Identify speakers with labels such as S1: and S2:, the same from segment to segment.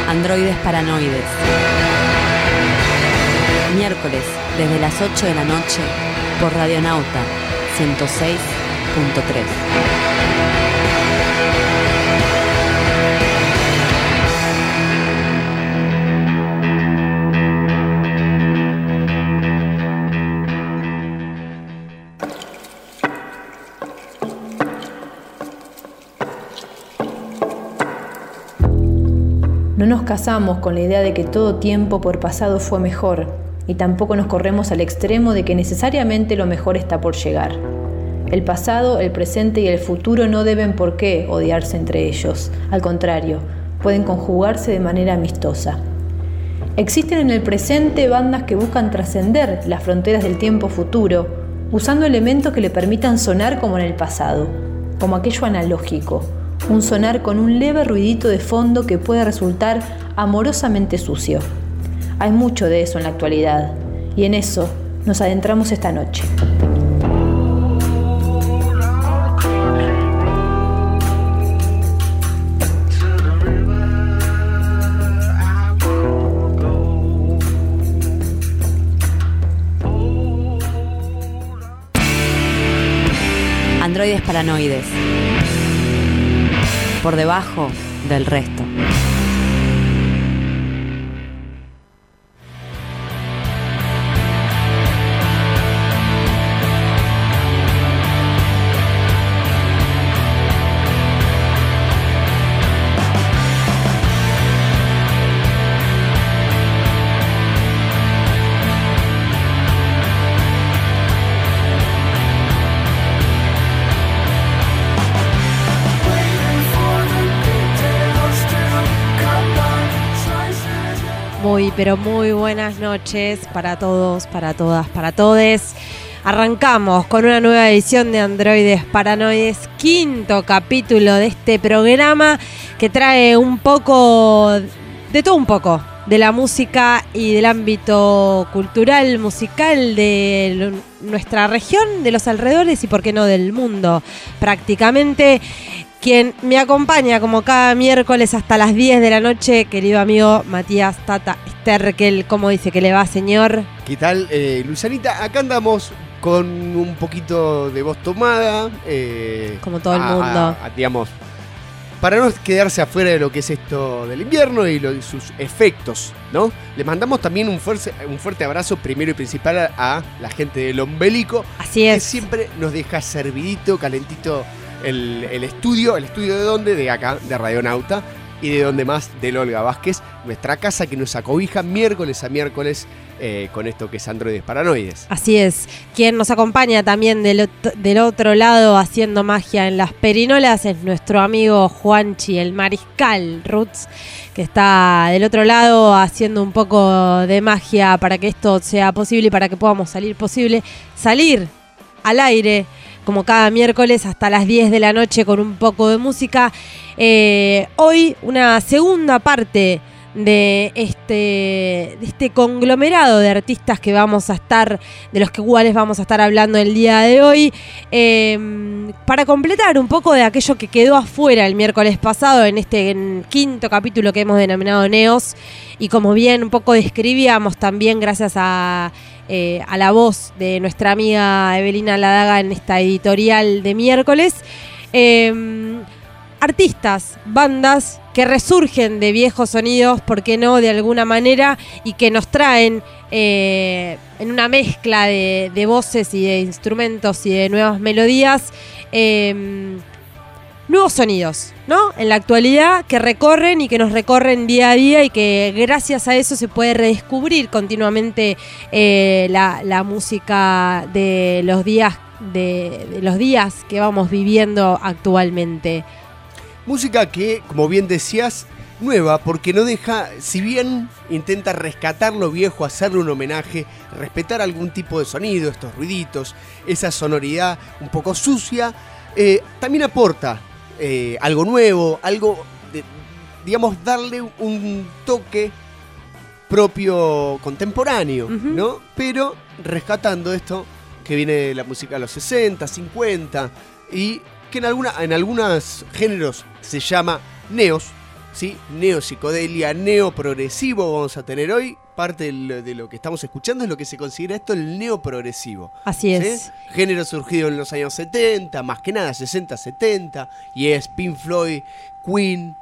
S1: Androides Paranoides. Miércoles, desde las 8 de la noche, por Radionauta 106.3.
S2: No nos casamos con la idea de que todo tiempo por pasado fue mejor, y tampoco nos corremos al extremo de que necesariamente lo mejor está por llegar. El pasado, el presente y el futuro no deben por qué odiarse entre ellos. Al contrario, pueden conjugarse de manera amistosa. Existen en el presente bandas que buscan trascender las fronteras del tiempo futuro, usando elementos que le permitan sonar como en el pasado, como aquello analógico. Un sonar con un leve ruidito de fondo que puede resultar amorosamente sucio. Hay mucho de eso en la actualidad, y en eso nos adentramos esta noche.
S1: Androides Paranoides. Por debajo del resto.
S3: Pero muy buenas noches para todos, para todas, para todes. Arrancamos con una nueva edición de Androides Paranoides, quinto capítulo de este programa que trae un poco, de todo un poco, de la música y del ámbito cultural, musical de nuestra región, de los alrededores y por qué no del mundo prácticamente. Quien me acompaña como cada miércoles hasta las 10 de la noche, querido amigo Matías Tata Sterkel. ¿Cómo dice que le va, señor?
S4: ¿Qué tal, Lucianita? Acá andamos con un poquito de voz tomada.
S3: Como todo el mundo.
S4: Digamos, para no quedarse afuera de lo que es esto del invierno y sus efectos, ¿no? Le mandamos también un fuerte abrazo, primero y principal, a la gente del Ombelico.
S3: Así es.
S4: Que siempre nos deja servidito, calentito el estudio. ¿El estudio de dónde? De acá, de Radionauta. Y de dónde más, del Olga Vázquez, nuestra casa que nos acobija miércoles a miércoles con esto que es Androides Paranoides.
S3: Así es. Quien nos acompaña también del otro lado haciendo magia en las perinolas es nuestro amigo Juanchi, el Mariscal Roots, que está del otro lado haciendo un poco de magia para que esto sea posible y para que podamos salir al aire como cada miércoles hasta las 10 de la noche con un poco de música. Hoy una segunda parte de este conglomerado de artistas que de los cuales vamos a estar hablando el día de hoy, para completar un poco de aquello que quedó afuera el miércoles pasado en este quinto capítulo que hemos denominado Neos, y como bien un poco describíamos también gracias a la voz de nuestra amiga Evelina Ladaga en esta editorial de miércoles, artistas, bandas que resurgen de viejos sonidos, ¿por qué no?, de alguna manera, y que nos traen en una mezcla de voces y de instrumentos y de nuevas melodías, nuevos sonidos, ¿no? En la actualidad, que recorren y que nos recorren día a día, y que gracias a eso se puede redescubrir continuamente la música de los días que vamos viviendo actualmente.
S4: Música que, como bien decías, nueva, porque no deja, si bien intenta rescatar lo viejo, hacerle un homenaje, respetar algún tipo de sonido, estos ruiditos, esa sonoridad un poco sucia, también aporta algo nuevo, algo, digamos, darle un toque propio contemporáneo, ¿no? Pero rescatando esto que viene de la música de los 60, 50, y que en algunos géneros se llama neos, ¿sí? Neopsicodelia, neoprogresivo vamos a tener hoy. Parte de lo que estamos escuchando es lo que se considera esto el neoprogresivo.
S3: Así es.
S4: ¿Sí? Género surgido en los años 70, más que nada 60, 70, y es Pink Floyd, Queen,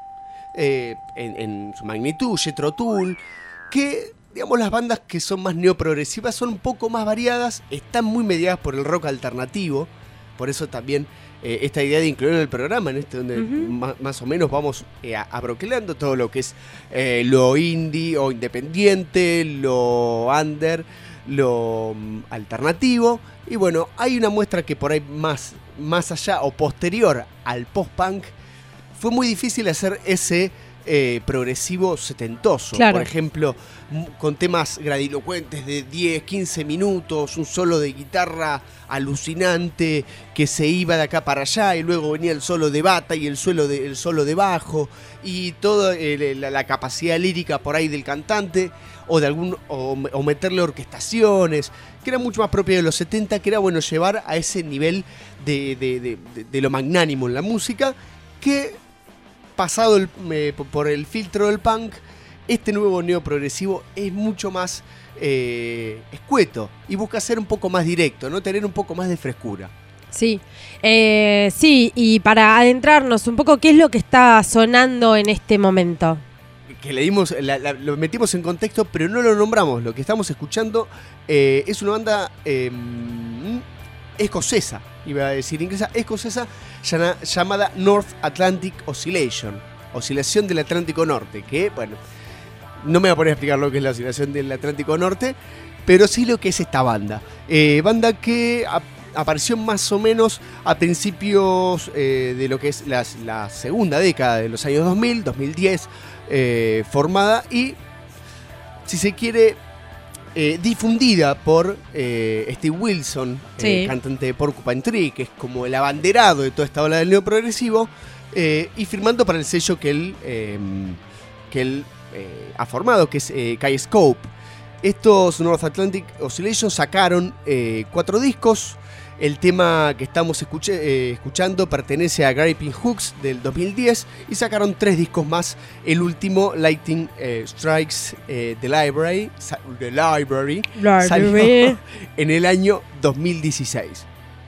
S4: en su magnitud, Jethro Tull, que, digamos, las bandas que son más neoprogresivas son un poco más variadas, están muy mediadas por el rock alternativo, por eso también esta idea de incluir en el programa, en este donde más o menos vamos abroquelando todo lo que es lo indie o independiente, lo under, lo alternativo. Y bueno, hay una muestra que por ahí más allá o posterior al post-punk, fue muy difícil hacer ese progresivo setentoso.
S3: Claro.
S4: Por ejemplo, con temas gradilocuentes de 10, 15 minutos, un solo de guitarra alucinante que se iba de acá para allá y luego venía el solo de bata y el solo de bajo y toda la capacidad lírica por ahí del cantante o meterle orquestaciones, que era mucho más propio de los 70, que era bueno llevar a ese nivel de lo magnánimo en la música, que pasado por el filtro del punk, este nuevo neoprogresivo es mucho más escueto y busca ser un poco más directo, ¿no? Tener un poco más de frescura.
S3: Sí, sí, y para adentrarnos un poco, ¿qué es lo que está sonando en este momento?
S4: Que le dimos, lo metimos en contexto, pero no lo nombramos. Lo que estamos escuchando es una banda escocesa, iba a decir inglesa, escocesa, llamada North Atlantic Oscillation, oscilación del Atlántico Norte, que, bueno, no me voy a poner a explicar lo que es la oscilación del Atlántico Norte, pero sí lo que es esta banda. Banda que apareció más o menos a principios de lo que es la segunda década de los años 2000, 2010, formada y, si se quiere, difundida por Steve Wilson,
S3: sí,
S4: cantante de Porcupine Tree, que es como el abanderado de toda esta ola del neoprogresivo, y firmando para el sello que él ha formado, que es Kiescope. Estos North Atlantic Oscillation sacaron 4 discos. El tema que estamos escuchando pertenece a Griping Hooks del 2010 y sacaron 3 discos más. El último, Lightning Strikes The Library, salió en el año 2016.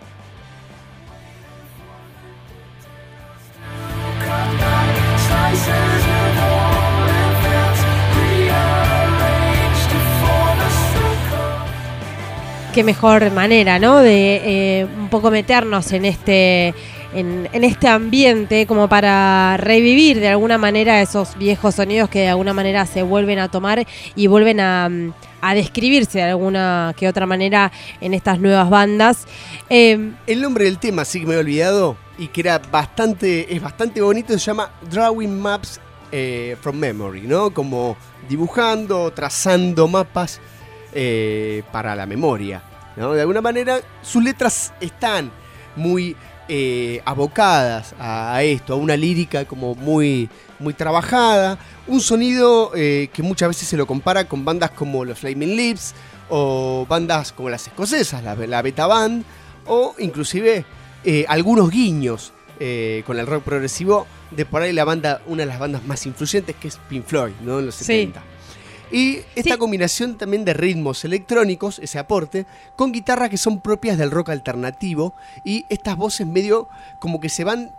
S3: Qué mejor manera, ¿no? De un poco meternos en este ambiente como para revivir de alguna manera esos viejos sonidos que de alguna manera se vuelven a tomar y vuelven a describirse de alguna que otra manera en estas nuevas bandas.
S4: El nombre del tema sí que me he olvidado y que es bastante bonito, se llama Drawing Maps from Memory, ¿no? Como dibujando, trazando mapas para la memoria, ¿no? De alguna manera sus letras están muy abocadas a esto, a una lírica como muy, muy trabajada, un sonido que muchas veces se lo compara con bandas como los Flaming Lips o bandas como las escocesas, la Beta Band, o inclusive algunos guiños con el rock progresivo de por ahí una de las bandas más influyentes, que es Pink Floyd, ¿no? En los 70.
S3: Sí.
S4: Y esta combinación también de ritmos electrónicos, ese aporte, con guitarras que son propias del rock alternativo y estas voces medio como que se van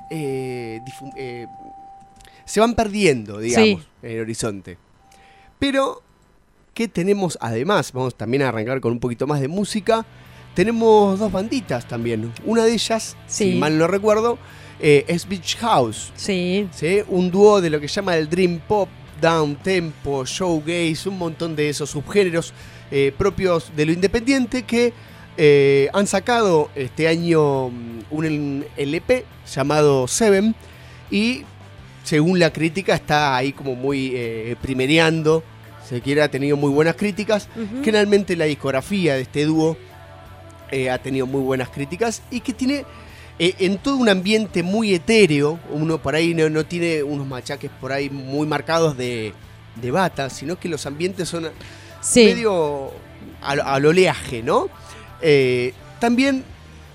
S4: perdiendo, digamos, en el horizonte. Pero, ¿qué tenemos además? Vamos también a arrancar con un poquito más de música. Tenemos 2 banditas también. Una de ellas, si mal no recuerdo, es Beach House.
S3: Sí.
S4: ¿Sí? Un dúo de lo que se llama el Dream Pop, down tempo, showgaze, un montón de esos subgéneros propios de lo independiente que han sacado este año un LP llamado Seven y según la crítica está ahí como muy primereando, se quiere, ha tenido muy buenas críticas. Generalmente la discografía de este dúo ha tenido muy buenas críticas y que tiene en todo un ambiente muy etéreo. Uno por ahí no tiene unos machaques por ahí muy marcados de bata, sino que los ambientes son medio al oleaje, ¿no? También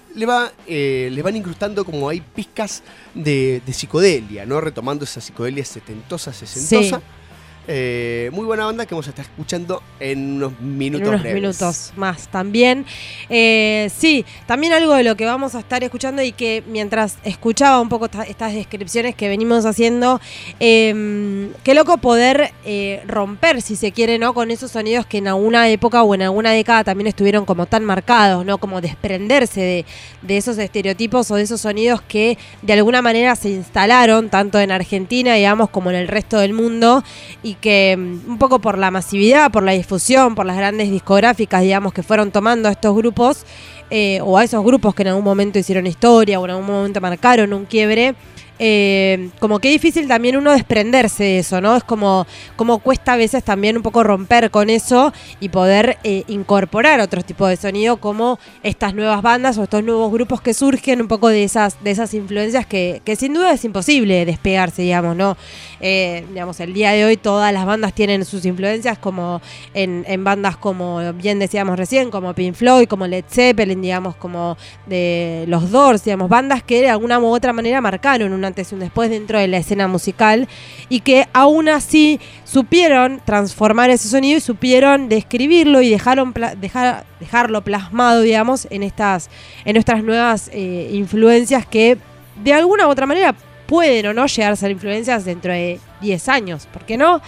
S4: le van incrustando como hay pizcas de psicodelia, ¿no? Retomando esa psicodelia setentosa, sesentosa.
S3: Sí.
S4: Muy buena banda que vamos a estar escuchando en unos minutos
S3: en unos
S4: breves.
S3: minutos más también. Sí, también algo de lo que vamos a estar escuchando y que mientras escuchaba un poco estas descripciones que venimos haciendo, qué loco poder romper, si se quiere, ¿no? Con esos sonidos que en alguna época o en alguna década también estuvieron como tan marcados, ¿no? Como desprenderse de esos estereotipos o de esos sonidos que de alguna manera se instalaron tanto en Argentina, digamos, como en el resto del mundo, y que un poco por la masividad, por la difusión, por las grandes discográficas, digamos, que fueron tomando a estos grupos o a esos grupos que en algún momento hicieron historia o en algún momento marcaron un quiebre, como que difícil también uno desprenderse de eso, ¿no? Es como cuesta a veces también un poco romper con eso y poder incorporar otros tipos de sonido, como estas nuevas bandas o estos nuevos grupos que surgen un poco de esas influencias que sin duda es imposible despegarse, digamos, ¿no? Digamos, el día de hoy todas las bandas tienen sus influencias, como en bandas como bien decíamos recién, como Pink Floyd, como Led Zeppelin, digamos, como de los Doors, digamos, bandas que de alguna u otra manera marcaron un antes y un después dentro de la escena musical y que aún así supieron transformar ese sonido y supieron describirlo y dejarlo plasmado, digamos, en nuestras nuevas influencias que de alguna u otra manera pueden o no llegar a ser influencias dentro de 10 años, ¿por qué no?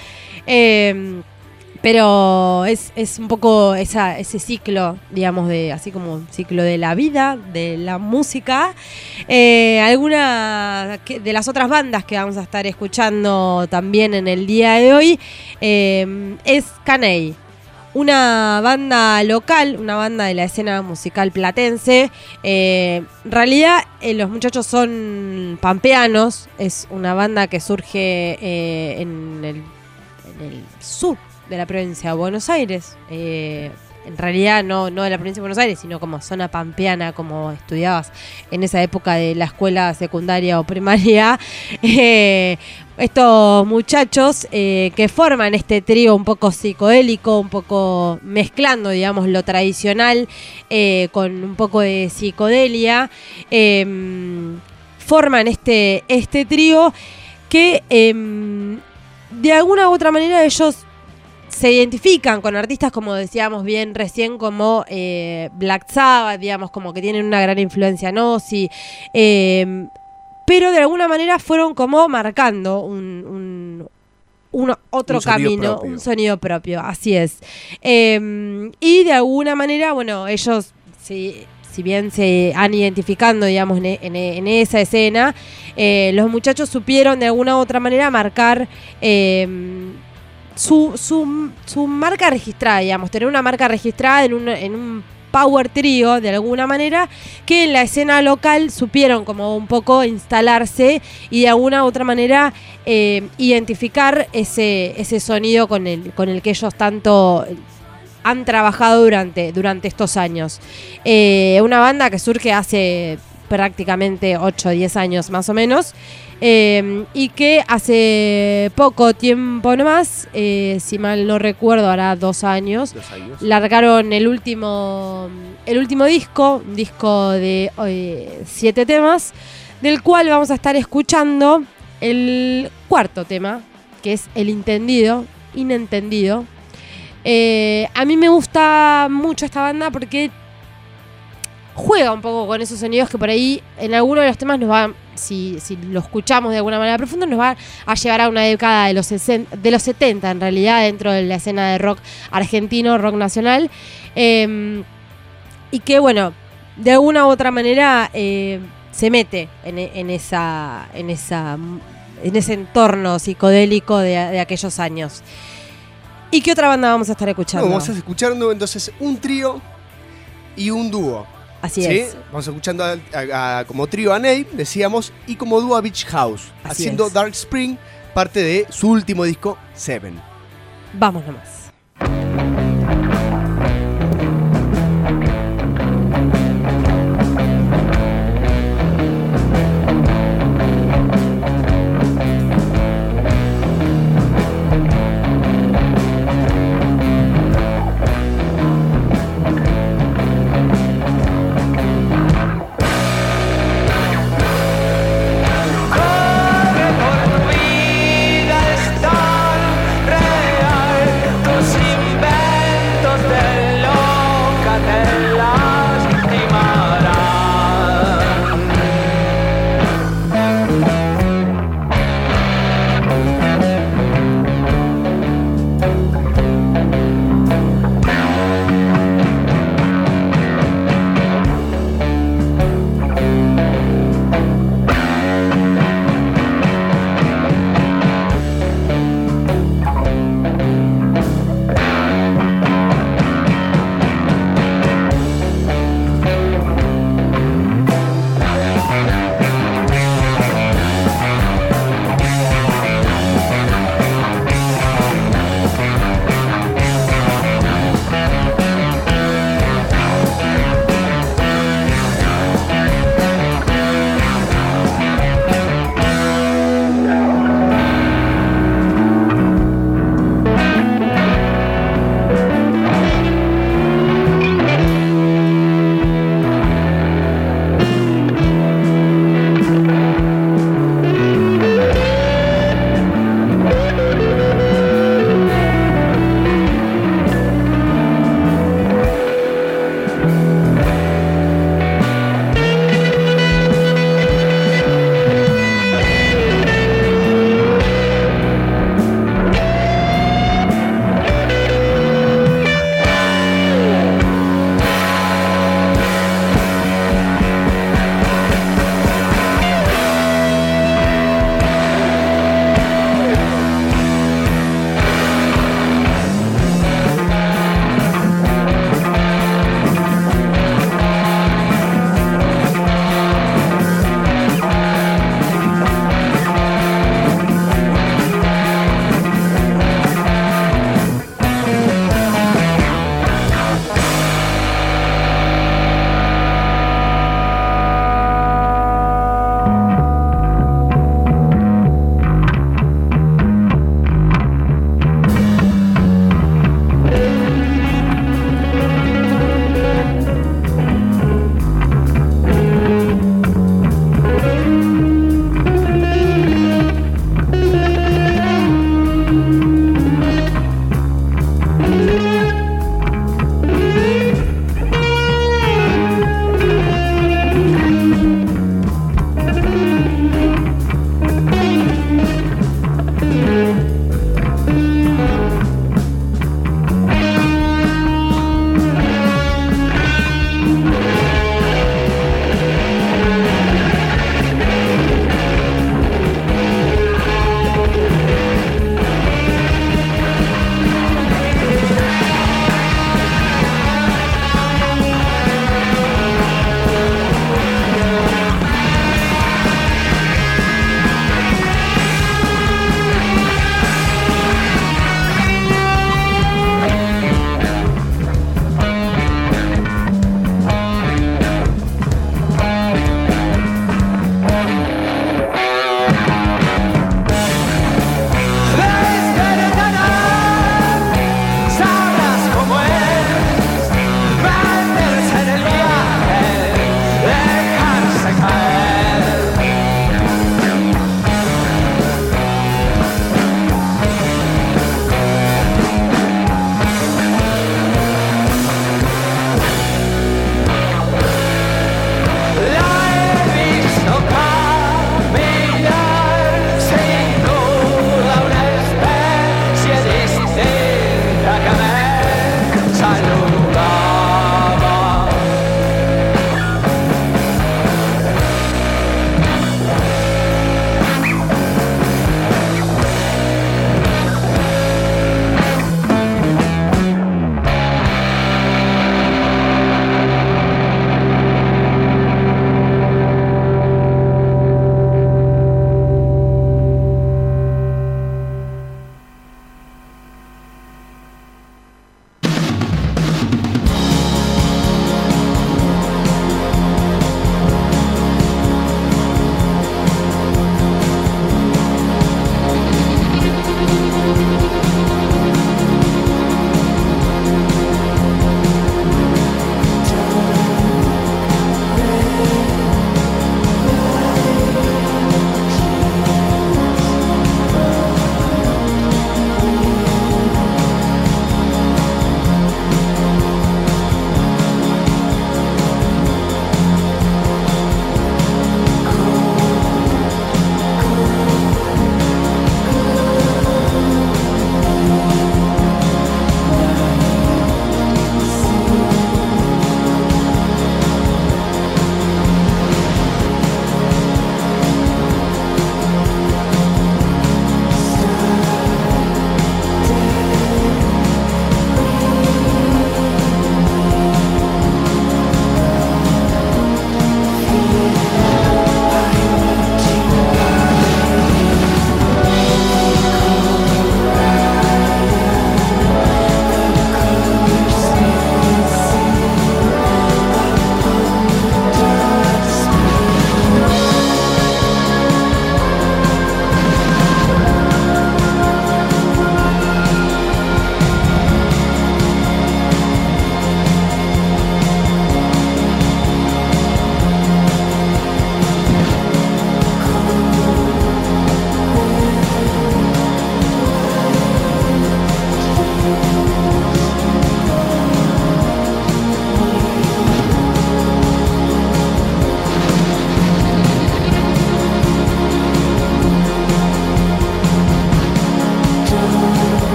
S3: Pero es un poco ese ciclo, digamos, así como un ciclo de la vida, de la música. Alguna de las otras bandas que vamos a estar escuchando también en el día de hoy es Caney, una banda local, una banda de la escena musical platense. En realidad los muchachos son pampeanos, es una banda que surge en el sur de la provincia de Buenos Aires, en realidad no de la provincia de Buenos Aires, sino como zona pampeana, como estudiabas en esa época de la escuela secundaria o primaria. Estos muchachos que forman este trío un poco psicodélico, un poco mezclando, digamos, lo tradicional con un poco de psicodelia, forman este trío que de alguna u otra manera ellos se identifican con artistas, como decíamos bien recién, como Black Sabbath, digamos, como que tienen una gran influencia en Ozzy, pero de alguna manera fueron como marcando otro camino, un sonido propio, así es. Y de alguna manera, bueno, ellos, si bien se han identificando, digamos, en esa escena, los muchachos supieron de alguna u otra manera marcar su marca registrada, digamos, tener una marca registrada en un power trío de alguna manera, que en la escena local supieron como un poco instalarse y de alguna u otra manera identificar ese sonido con el que ellos tanto han trabajado durante estos años. Una banda que surge hace prácticamente 8 o 10 años más o menos, y que hace poco tiempo nomás, si mal no recuerdo, hará 2 años, largaron el último disco, un disco de 7 temas, del cual vamos a estar escuchando el 4º tema, que es El Inentendido. A mí me gusta mucho esta banda porque juega un poco con esos sonidos que por ahí en alguno de los temas nos va, si lo escuchamos de alguna manera profunda, nos va a llevar a una década de los 70 en realidad, dentro de la escena de rock argentino, rock nacional, y que bueno, de alguna u otra manera se mete en ese entorno psicodélico de aquellos años. ¿Y qué otra banda vamos a estar escuchando?
S4: Vamos a estar escuchando entonces un trío y un dúo.
S3: Así
S4: ¿sí?
S3: es.
S4: Vamos escuchando como trío a Ney, decíamos, y como dúo a Beach House,
S3: Así
S4: haciendo
S3: es.
S4: Dark Spring, parte de su último disco, Seven.
S3: Vamos nomás.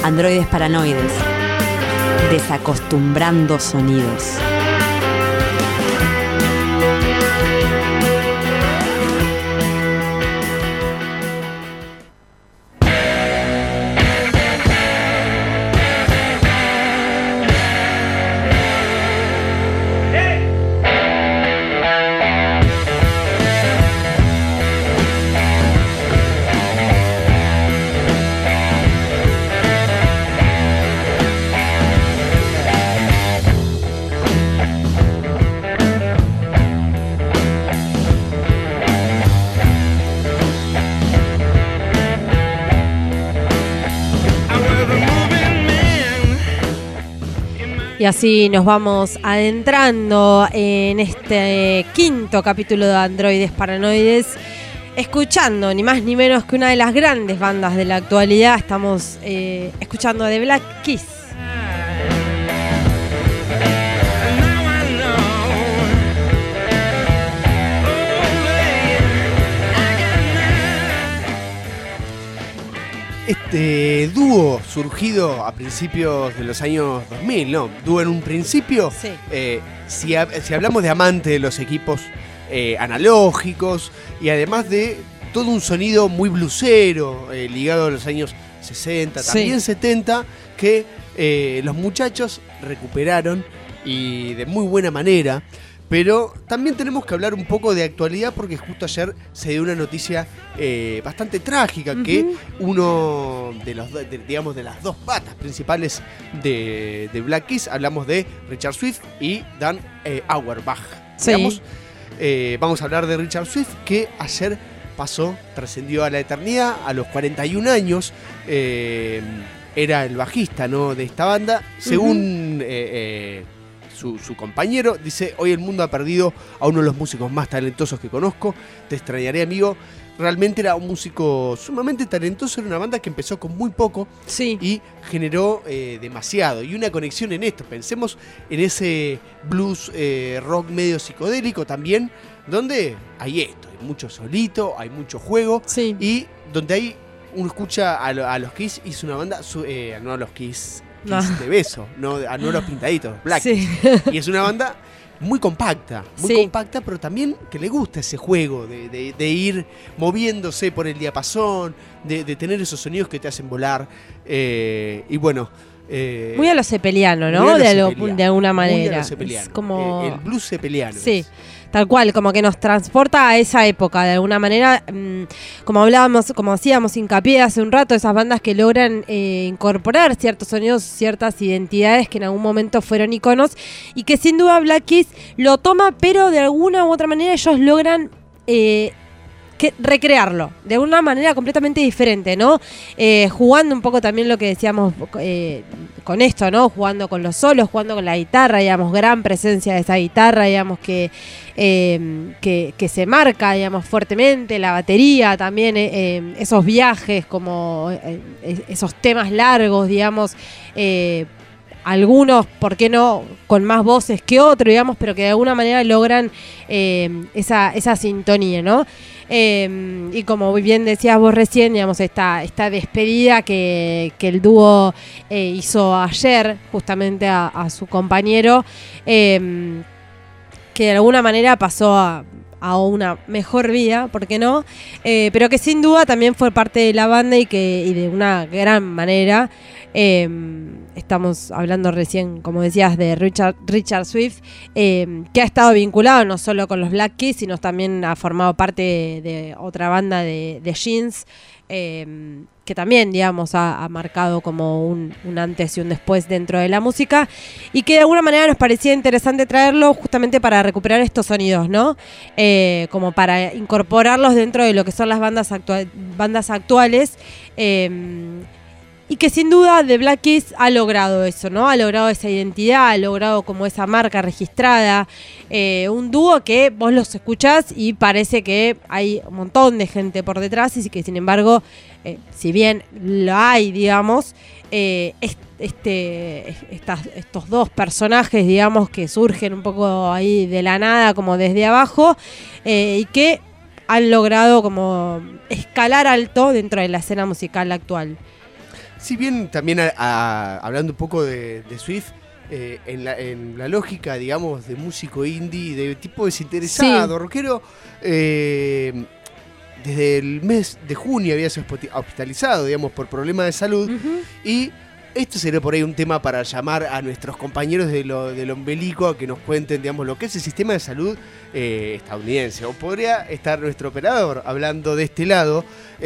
S1: Androides Paranoides. Desacostumbrando sonidos.
S3: Y así nos vamos adentrando en este quinto capítulo de Androides Paranoides, escuchando ni más ni menos que una de las grandes bandas de la actualidad. Estamos escuchando a The Black Keys.
S4: Este dúo surgido a principios de los años 2000, ¿no? Dúo en un principio.
S3: Sí.
S4: Si hablamos de amante de los equipos analógicos y además de todo un sonido muy bluesero, ligado a los años 60, también 70, que los muchachos recuperaron y de muy buena manera. Pero también tenemos que hablar un poco de actualidad porque justo ayer se dio una noticia bastante trágica, que uno de los de las dos patas principales de Black Keys, hablamos de Richard Swift y Dan Auerbach.
S3: Sí.
S4: Digamos, vamos a hablar de Richard Swift, que ayer trascendió a la eternidad a los 41 años. Era el bajista, ¿no?, de esta banda. Según su compañero, dice: hoy el mundo ha perdido a uno de los músicos más talentosos que conozco. Te extrañaré, amigo. Realmente era un músico sumamente talentoso. Era una banda que empezó con muy poco y generó demasiado. Y una conexión en esto. Pensemos en ese blues rock medio psicodélico también, donde hay esto, hay mucho solito, hay mucho juego, y donde uno escucha a los Kiss. Hizo una banda, no a los Kiss de beso, no a los pintaditos, Black Keys. Y es una banda muy compacta, pero también que le gusta ese juego de ir moviéndose por el diapasón, de tener esos sonidos que te hacen volar. Y bueno,
S3: muy a lo cepeliano, ¿no? De alguna manera.
S4: Es
S3: como
S4: el blues cepeliano.
S3: Sí. Tal cual, como que nos transporta a esa época, de alguna manera, como hablábamos, como hacíamos hincapié hace un rato, esas bandas que logran incorporar ciertos sonidos, ciertas identidades que en algún momento fueron iconos, y que sin duda Black Keys lo toma, pero de alguna u otra manera ellos logran recrearlo de una manera completamente diferente, ¿no? Jugando un poco también lo que decíamos con esto, ¿no? Jugando con los solos, jugando con la guitarra, digamos, gran presencia de esa guitarra, digamos, que se marca, digamos, fuertemente, la batería también, esos viajes, como esos temas largos, digamos, algunos, ¿por qué no?, con más voces que otros, digamos, pero que de alguna manera logran esa sintonía, ¿no? Y como bien decías vos recién, digamos, esta despedida que el dúo hizo ayer justamente a su compañero, que de alguna manera pasó a una mejor vida, ¿por qué no? Pero que sin duda también fue parte de la banda y de una gran manera. Estamos hablando recién, como decías, de Richard Swift, que ha estado vinculado no solo con los Black Keys, sino también ha formado parte de otra banda de Jeans, que también, digamos, ha marcado como un antes y un después dentro de la música, y que de alguna manera nos parecía interesante traerlo justamente para recuperar estos sonidos, ¿no? Como para incorporarlos dentro de lo que son las bandas actuales, y que sin duda The Black Keys ha logrado eso, ¿no? Ha logrado esa identidad, ha logrado como esa marca registrada. Un dúo que vos los escuchás y parece que hay un montón de gente por detrás, y que sin embargo, si bien lo hay, digamos, estos dos personajes, digamos, que surgen un poco ahí de la nada, como desde abajo, y que han logrado como escalar alto dentro de la escena musical actual.
S4: Si bien también hablando un poco de Swift, en la lógica, digamos, de músico indie, de tipo desinteresado, sí, rockero, desde el mes de junio había sido hospitalizado, digamos, por problemas de salud, y esto sería por ahí un tema para llamar a nuestros compañeros del ombelico a que nos cuenten, digamos, lo que es el sistema de salud estadounidense. O podría estar nuestro operador hablando de este lado,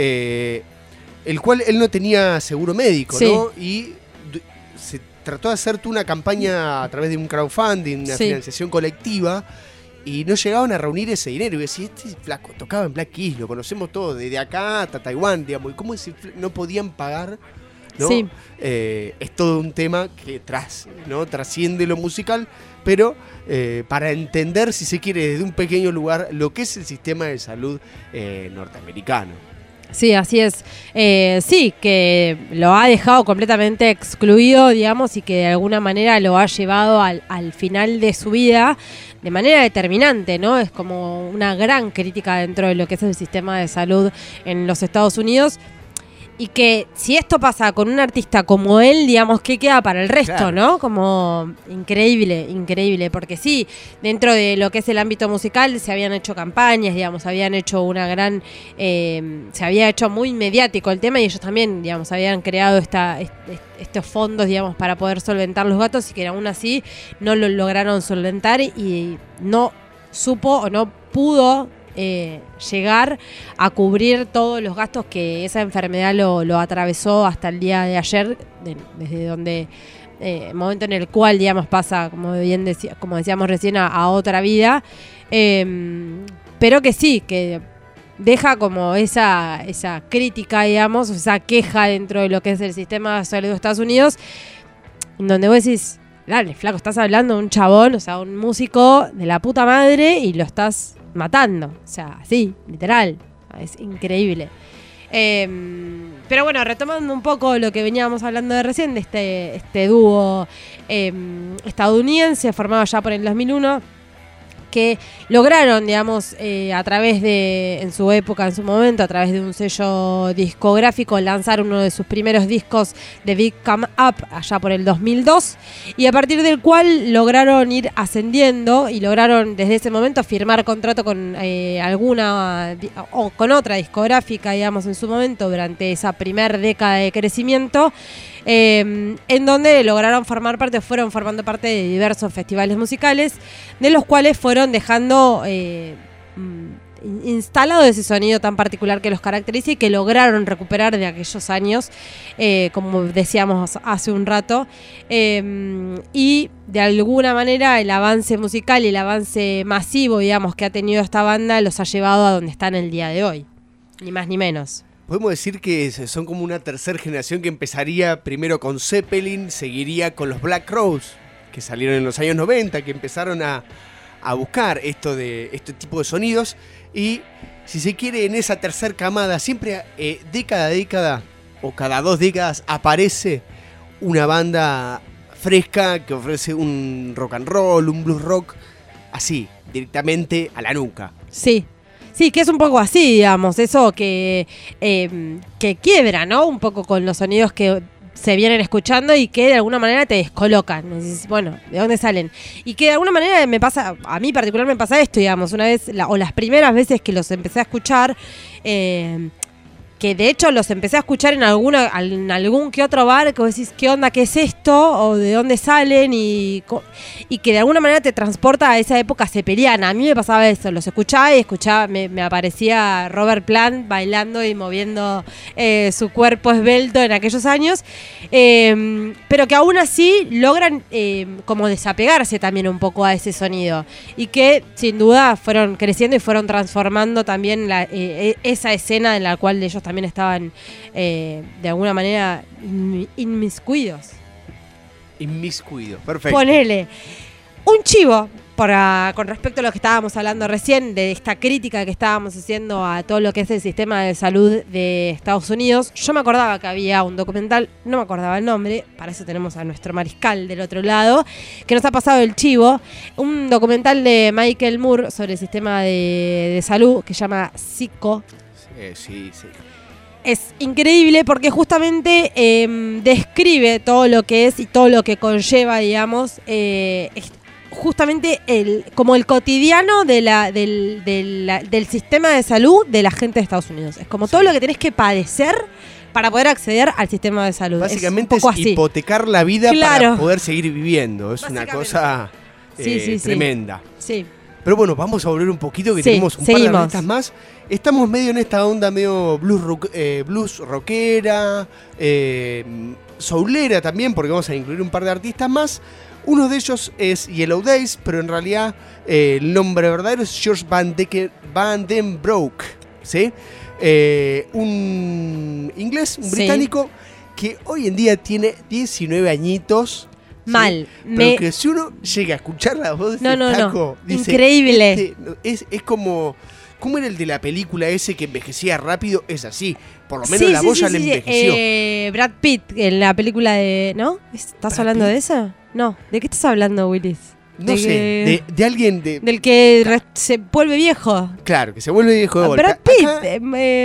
S4: el cual él no tenía seguro médico, sí, ¿no? Y se trató de hacer una campaña a través de un crowdfunding, una sí, financiación colectiva, y no llegaban a reunir ese dinero. Y decía, este flaco tocaba en Black Keys, lo conocemos todos, desde acá hasta Taiwán, digamos, y cómo no podían pagar, ¿no? Sí. Es todo un tema que trasciende lo musical, pero para entender, si se quiere, desde un pequeño lugar, lo que es el sistema de salud norteamericano.
S3: Sí, así es. Sí, que lo ha dejado completamente excluido, digamos, y que de alguna manera lo ha llevado al final de su vida de manera determinante, ¿no? Es como una gran crítica dentro de lo que es el sistema de salud en los Estados Unidos. Y que si esto pasa con un artista como él, digamos, ¿qué queda para el resto, claro, ¿no? Como increíble, porque sí, dentro de lo que es el ámbito musical se habían hecho campañas, digamos, habían hecho una gran... se había hecho muy mediático el tema y ellos también, digamos, habían creado estos fondos, digamos, para poder solventar los gastos y que aún así no lo lograron solventar y no supo o no pudo llegar a cubrir todos los gastos que esa enfermedad lo atravesó hasta el día de ayer, desde donde momento en el cual, digamos, pasa, como decíamos recién, a otra vida, pero que sí, que deja como esa crítica, digamos, esa queja dentro de lo que es el sistema de salud de Estados Unidos, en donde vos decís, dale, flaco, estás hablando de un chabón, o sea, un músico de la puta madre y lo estás matando, o sea, sí, literal, es increíble. Pero bueno, retomando un poco lo que veníamos hablando de recién, de este dúo estadounidense formado ya por el 2001, que lograron, digamos, a través de, en su época, en su momento, a través de un sello discográfico, lanzar uno de sus primeros discos de Big Come Up, allá por el 2002, y a partir del cual lograron ir ascendiendo y lograron desde ese momento firmar contrato con alguna o con otra discográfica, digamos, en su momento, durante esa primera década de crecimiento, en donde fueron formando parte de diversos festivales musicales, de los cuales fueron dejando instalado ese sonido tan particular que los caracteriza y que lograron recuperar de aquellos años, como decíamos hace un rato, y de alguna manera el avance musical y el avance masivo, digamos, que ha tenido esta banda los ha llevado a donde están el día de hoy, ni más ni menos.
S4: Podemos decir que son como una tercera generación que empezaría primero con Zeppelin, seguiría con los Black Crowes, que salieron en los años 90, que empezaron a buscar este tipo de sonidos, y si se quiere, en esa tercera camada, siempre década a década, o cada 2 décadas, aparece una banda fresca que ofrece un rock and roll, un blues rock, así, directamente a la nuca.
S3: Sí. Sí, que es un poco así, digamos, eso que quiebra, ¿no? Un poco con los sonidos que se vienen escuchando y que de alguna manera te descolocan. Bueno, ¿de dónde salen? Y que de alguna manera a mí particular me pasa esto, digamos, una vez, o las primeras veces que los empecé a escuchar, que de hecho los empecé a escuchar en algún que otro bar, que vos decís, ¿qué onda? ¿Qué es esto? ¿O de dónde salen? Y que de alguna manera te transporta a esa época zeppeliana. A mí me pasaba eso, los escuchaba y me aparecía Robert Plant bailando y moviendo su cuerpo esbelto en aquellos años, pero que aún así logran como desapegarse también un poco a ese sonido, y que sin duda fueron creciendo y fueron transformando también esa escena en la cual ellos también estaban de alguna manera inmiscuidos.
S4: Perfecto.
S3: Ponele un chivo con respecto a lo que estábamos hablando recién, de esta crítica que estábamos haciendo a todo lo que es el sistema de salud de Estados Unidos. Yo me acordaba que había un documental, no me acordaba el nombre, para eso tenemos a nuestro mariscal del otro lado, que nos ha pasado el chivo, un documental de Michael Moore sobre el sistema de salud que se llama Psycho.
S4: Sí.
S3: es increíble porque justamente describe todo lo que es y todo lo que conlleva, digamos, justamente como el cotidiano del sistema de salud de la gente de Estados Unidos. Es como todo lo que tenés que padecer para poder acceder al sistema de salud.
S4: Básicamente
S3: es
S4: hipotecar la vida para poder seguir viviendo. Es una cosa tremenda.
S3: Sí.
S4: Pero bueno, vamos a volver un poquito, que tenemos un par de artistas más. Estamos medio en esta onda medio blues rockera, soulera también, porque vamos a incluir un par de artistas más. Uno de ellos es Yellow Days, pero en realidad el nombre verdadero es George Van Den Broek, ¿sí? Un inglés, un británico, que hoy en día tiene 19 añitos.
S3: Mal.
S4: ¿Sí? Pero que si uno llega a escuchar la voz de Taco, dice,
S3: increíble.
S4: Es como... ¿Cómo era el de la película ese que envejecía rápido? Es así. Por lo menos la voz ya le envejeció.
S3: Brad Pitt, en la película de... ¿No? ¿Estás hablando de eso? No. ¿De qué estás hablando, Willis?
S4: No sé. De alguien de...
S3: Del que se vuelve viejo.
S4: Claro, que se vuelve viejo de vuelta.
S3: Brad Pitt.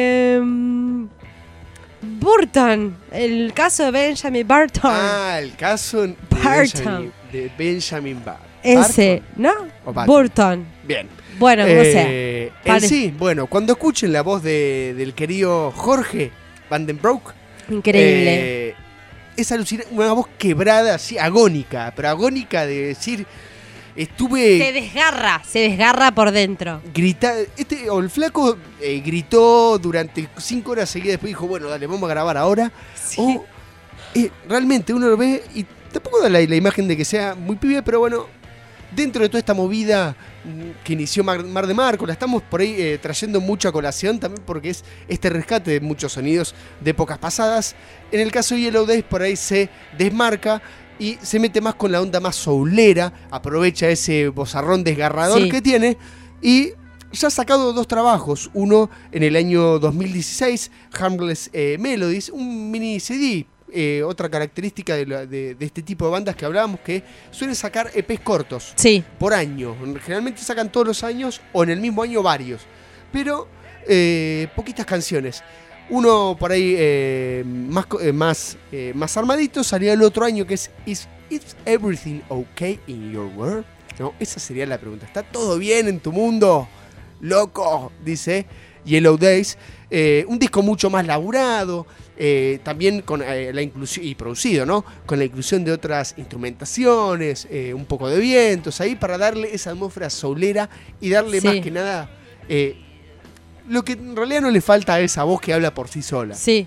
S3: Burton. El caso de Benjamin Burton.
S4: El caso de Benjamin Burton.
S3: Ese, ¿no? Burton.
S4: Bien.
S3: Bueno, como sea.
S4: Sí, bueno, cuando escuchen la voz del querido Jorge Van Den Broek.
S3: Increíble.
S4: Es alucinante, una voz quebrada, así, agónica, pero agónica de decir, estuve...
S3: Se desgarra por dentro.
S4: El flaco gritó durante 5 horas seguidas, después dijo, bueno, dale, vamos a grabar ahora. Sí. Realmente uno lo ve y tampoco da la imagen de que sea muy pibe, pero bueno, dentro de toda esta movida que inició Mar de Marco, la estamos por ahí trayendo mucho a colación también porque es este rescate de muchos sonidos de épocas pasadas. En el caso de Yellow Days por ahí se desmarca y se mete más con la onda más soulera, aprovecha ese vozarrón desgarrador que tiene y ya ha sacado 2 trabajos, uno en el año 2016, Harmless Melodies, un mini CD. Otra característica de este tipo de bandas que hablábamos, que suelen sacar EPs cortos por año. Generalmente sacan todos los años o en el mismo año varios, pero poquitas canciones. Uno por ahí más armadito salía el otro año, que es Is Everything Okay in Your World? No, esa sería la pregunta. ¿Está todo bien en tu mundo? Loco, dice Yellow Days. Un disco mucho más laburado, también con la inclusión, y producido, ¿no? Con la inclusión de otras instrumentaciones, un poco de vientos ahí para darle esa atmósfera soulera y darle más que nada lo que en realidad no le falta a esa voz que habla por sí sola. Sí,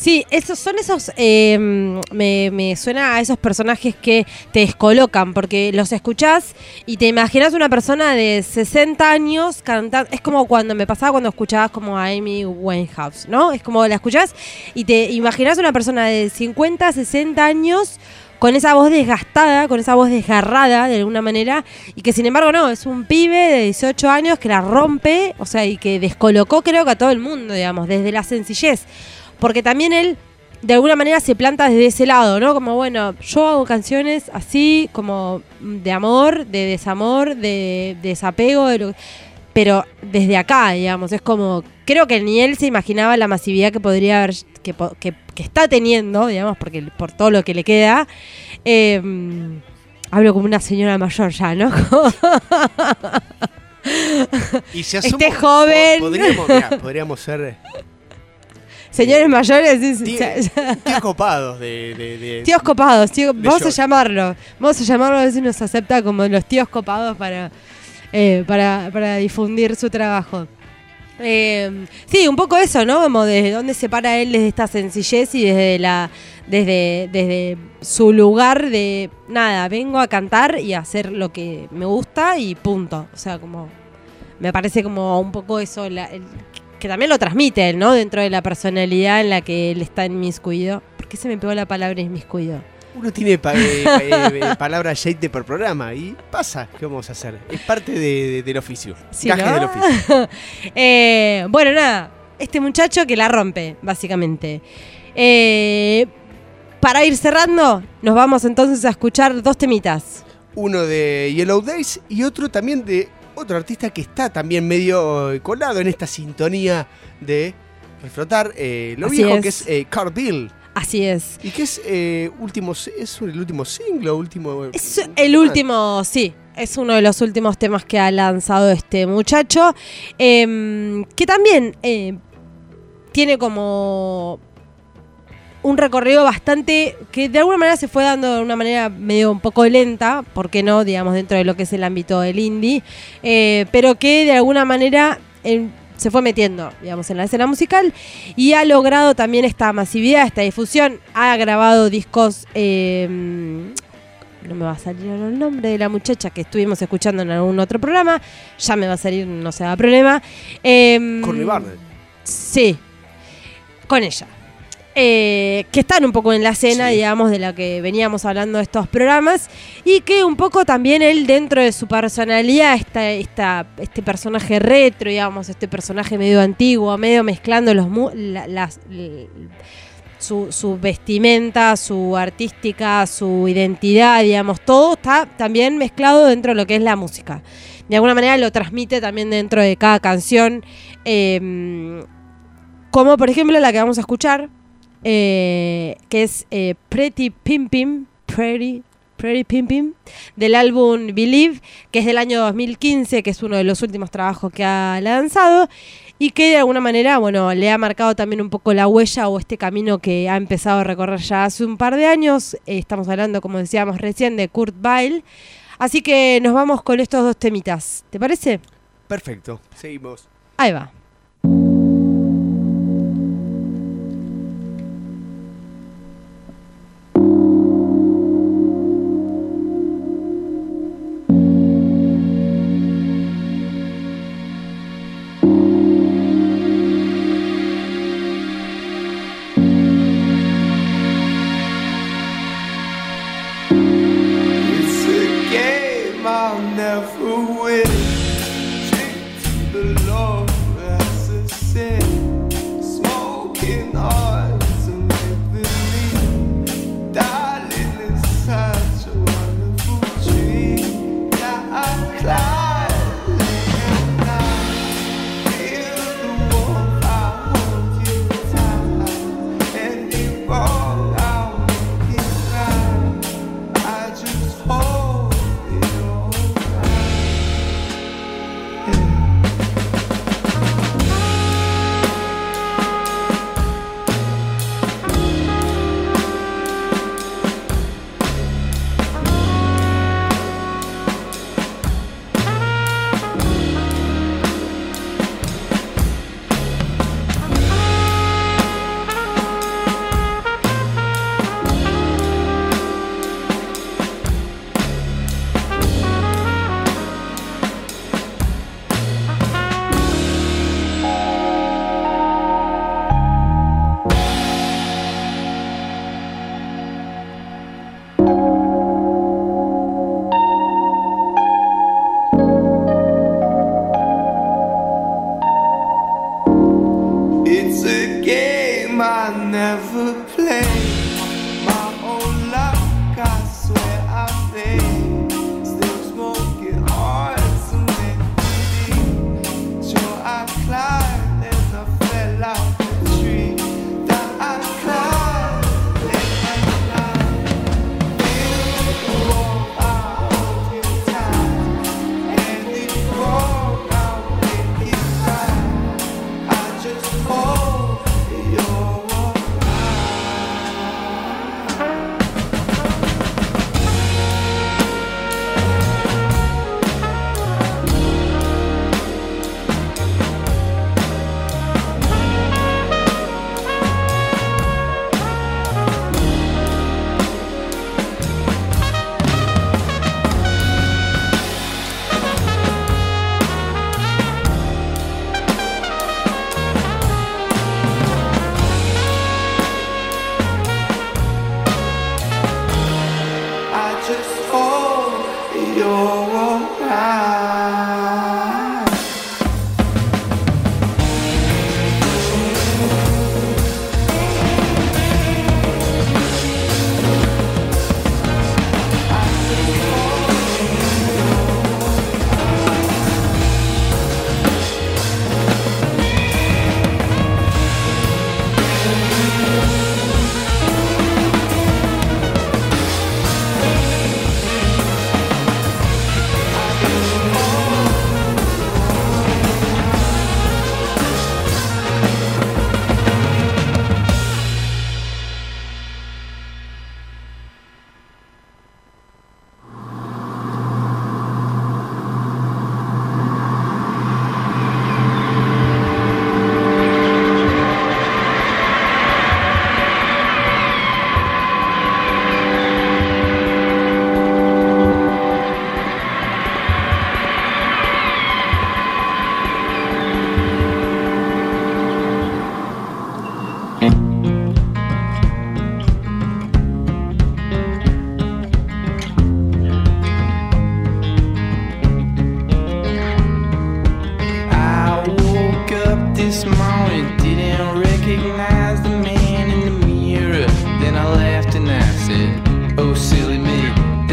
S3: me suena a esos personajes que te descolocan, porque los escuchás y te imaginas una persona de 60 años cantando. Es como cuando me pasaba cuando escuchabas como a Amy Winehouse, ¿no? Es como la escuchás y te imaginas una persona de 50, 60 años con esa voz desgastada, con esa voz desgarrada de alguna manera, y que sin embargo no, es un pibe de 18 años que la rompe, o sea, y que descolocó creo que a todo el mundo, digamos, desde la sencillez, porque también él de alguna manera se planta desde ese lado, ¿no? Como bueno, yo hago canciones así, como de amor, de desamor, de desapego, pero desde acá, digamos, es como, creo que ni él se imaginaba la masividad que podría haber, que está teniendo, digamos, porque por todo lo que le queda. Hablo como una señora mayor ya, ¿no?
S4: Y si asumos,
S3: joven.
S4: Podríamos ser...
S3: Señores mayores,
S4: tíos copados
S3: tíos copados, vamos a llamarlo a ver si nos acepta como los tíos copados para difundir su trabajo. Sí, un poco eso, ¿no? Como desde dónde se para él desde esta sencillez y desde su lugar de nada, vengo a cantar y a hacer lo que me gusta y punto. O sea, como me parece como un poco eso que también lo transmite él, ¿no? Dentro de la personalidad en la que él está inmiscuido. ¿Por qué se me pegó la palabra inmiscuido?
S4: Uno tiene palabra shade por programa y pasa, ¿qué vamos a hacer? Es parte del oficio,
S3: sí,
S4: gajes
S3: ¿no?
S4: del oficio.
S3: Bueno, nada, este muchacho que la rompe, básicamente. Para ir cerrando, nos vamos entonces a escuchar 2 temitas.
S4: Uno de Yellow Days y otro también de otro artista que está también medio colado en esta sintonía de reflotar lo
S3: Así
S4: viejo,
S3: es.
S4: que es Carville.
S3: Así es.
S4: ¿Y qué es el último single?
S3: Es el último, sí. Es uno de los últimos temas que ha lanzado este muchacho. Que también tiene como un recorrido bastante, que de alguna manera se fue dando de una manera medio un poco lenta, ¿por qué no? Digamos, dentro de lo que es el ámbito del indie, pero que de alguna manera se fue metiendo, digamos, en la escena musical y ha logrado también esta masividad, esta difusión. Ha grabado discos, no me va a salir el nombre de la muchacha que estuvimos escuchando en algún otro programa, ya me va a salir, no se da problema.
S4: Courtney Barnett.
S3: Sí, con ella. Que están un poco en la escena, sí, digamos, de la que veníamos hablando de estos programas, y que un poco también él, dentro de su personalidad, este personaje retro, digamos, este personaje medio antiguo, medio mezclando su vestimenta, su artística, su identidad, digamos, todo está también mezclado dentro de lo que es la música. De alguna manera lo transmite también dentro de cada canción, como por ejemplo la que vamos a escuchar, que es Pretty Pimpin', del álbum Believe, que es del año 2015, que es uno de los últimos trabajos que ha lanzado y que de alguna manera, bueno, le ha marcado también un poco la huella o este camino que ha empezado a recorrer ya hace un par de años. Estamos hablando, como decíamos recién, de Kurt Weill. Así que nos vamos con estos dos temitas. ¿Te parece?
S4: Perfecto, seguimos.
S3: Ahí va.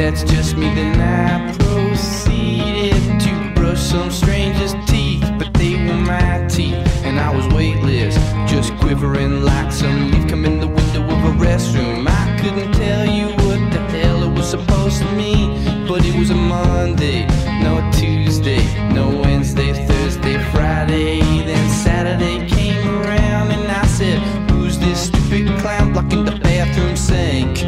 S5: that's just me. Then I proceeded to brush some stranger's teeth, but they were my teeth, and I was weightless, just quivering like some leaf come in the window of a restroom. I couldn't tell you what the hell it was supposed to mean, but it was a Monday, no Tuesday, no Wednesday, Thursday, Friday. Then Saturday came around and I said, who's this stupid clown blocking the bathroom sink?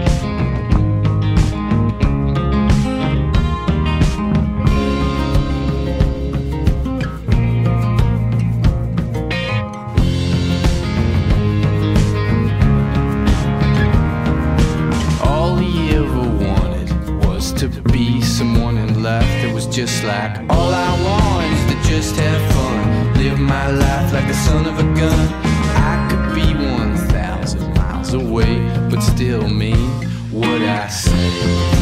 S5: Just like all I want is to just have fun, live my life like the son of a gun. I could be 1,000 miles away, but still mean what I say.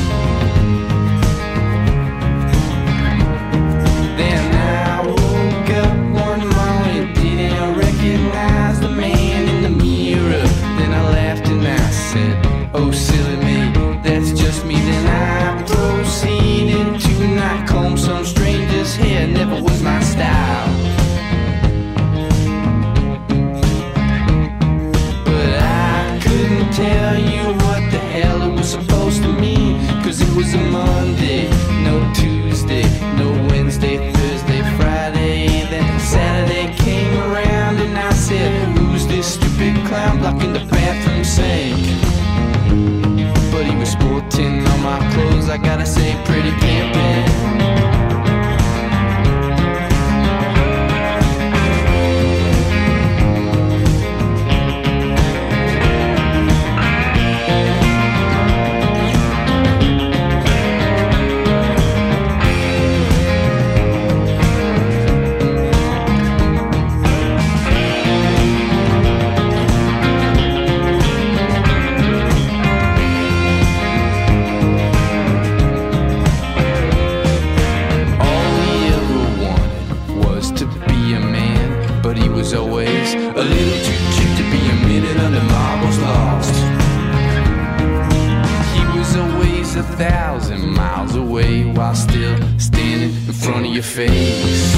S5: Then I woke up one morning, didn't recognize the man in the mirror. Then I laughed and I said, oh silly me, that's just me. Then I proceeded to not comb some stranger's hair, never was my style. But I couldn't tell you what the hell it was supposed to mean, cause it was a Monday, no Tuesday, no Wednesday, Thursday, Friday. Then Saturday came around and I said, who's this stupid clown blocking the bathroom sink? But he was sporting all my clothes, I gotta say, pretty pimpin'. Always a little too cute to be a minute under marbles lost. He was always 1,000 miles away while still standing in front of your face.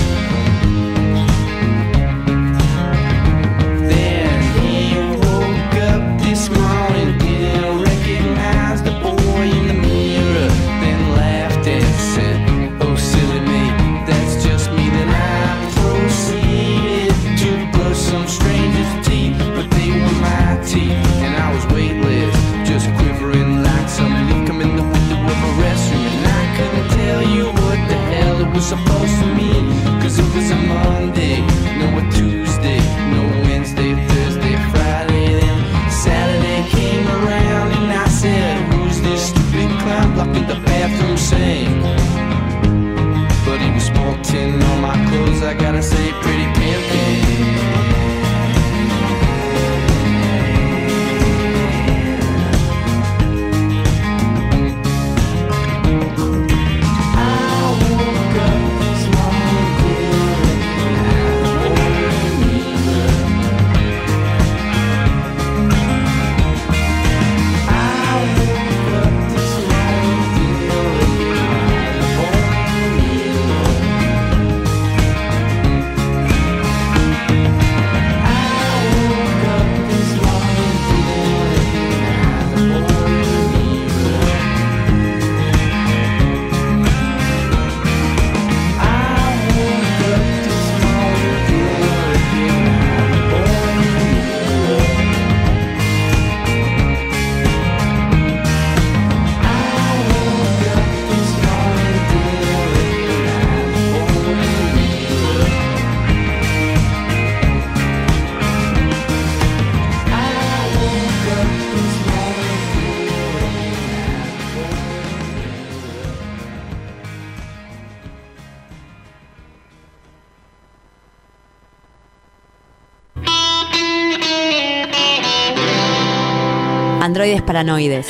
S5: Then he woke up this morning, didn't recognize the boy in the mirror, then laughed and said, oh silly me, that's just me. Then I proceeded to brush some stranger's teeth, but they were my teeth, and I was weightless, just quivering like some leaf come in the window of a restroom. And I couldn't tell you what the hell it was supposed to mean, cause it was a Monday, no a Tuesday, no Wednesday, Thursday, Friday. Then Saturday came around and I said, who's this stupid clown blocking the bathroom sink? But he was sporting all my clothes, I gotta say, pretty pimpin'.
S1: Androides paranoides.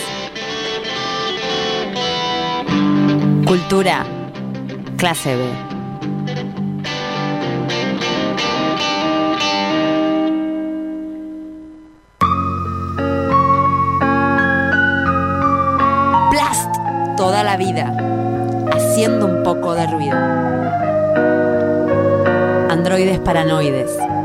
S1: Cultura. Clase B. Blast. toda la vida, haciendo un poco de ruido. Androides paranoides.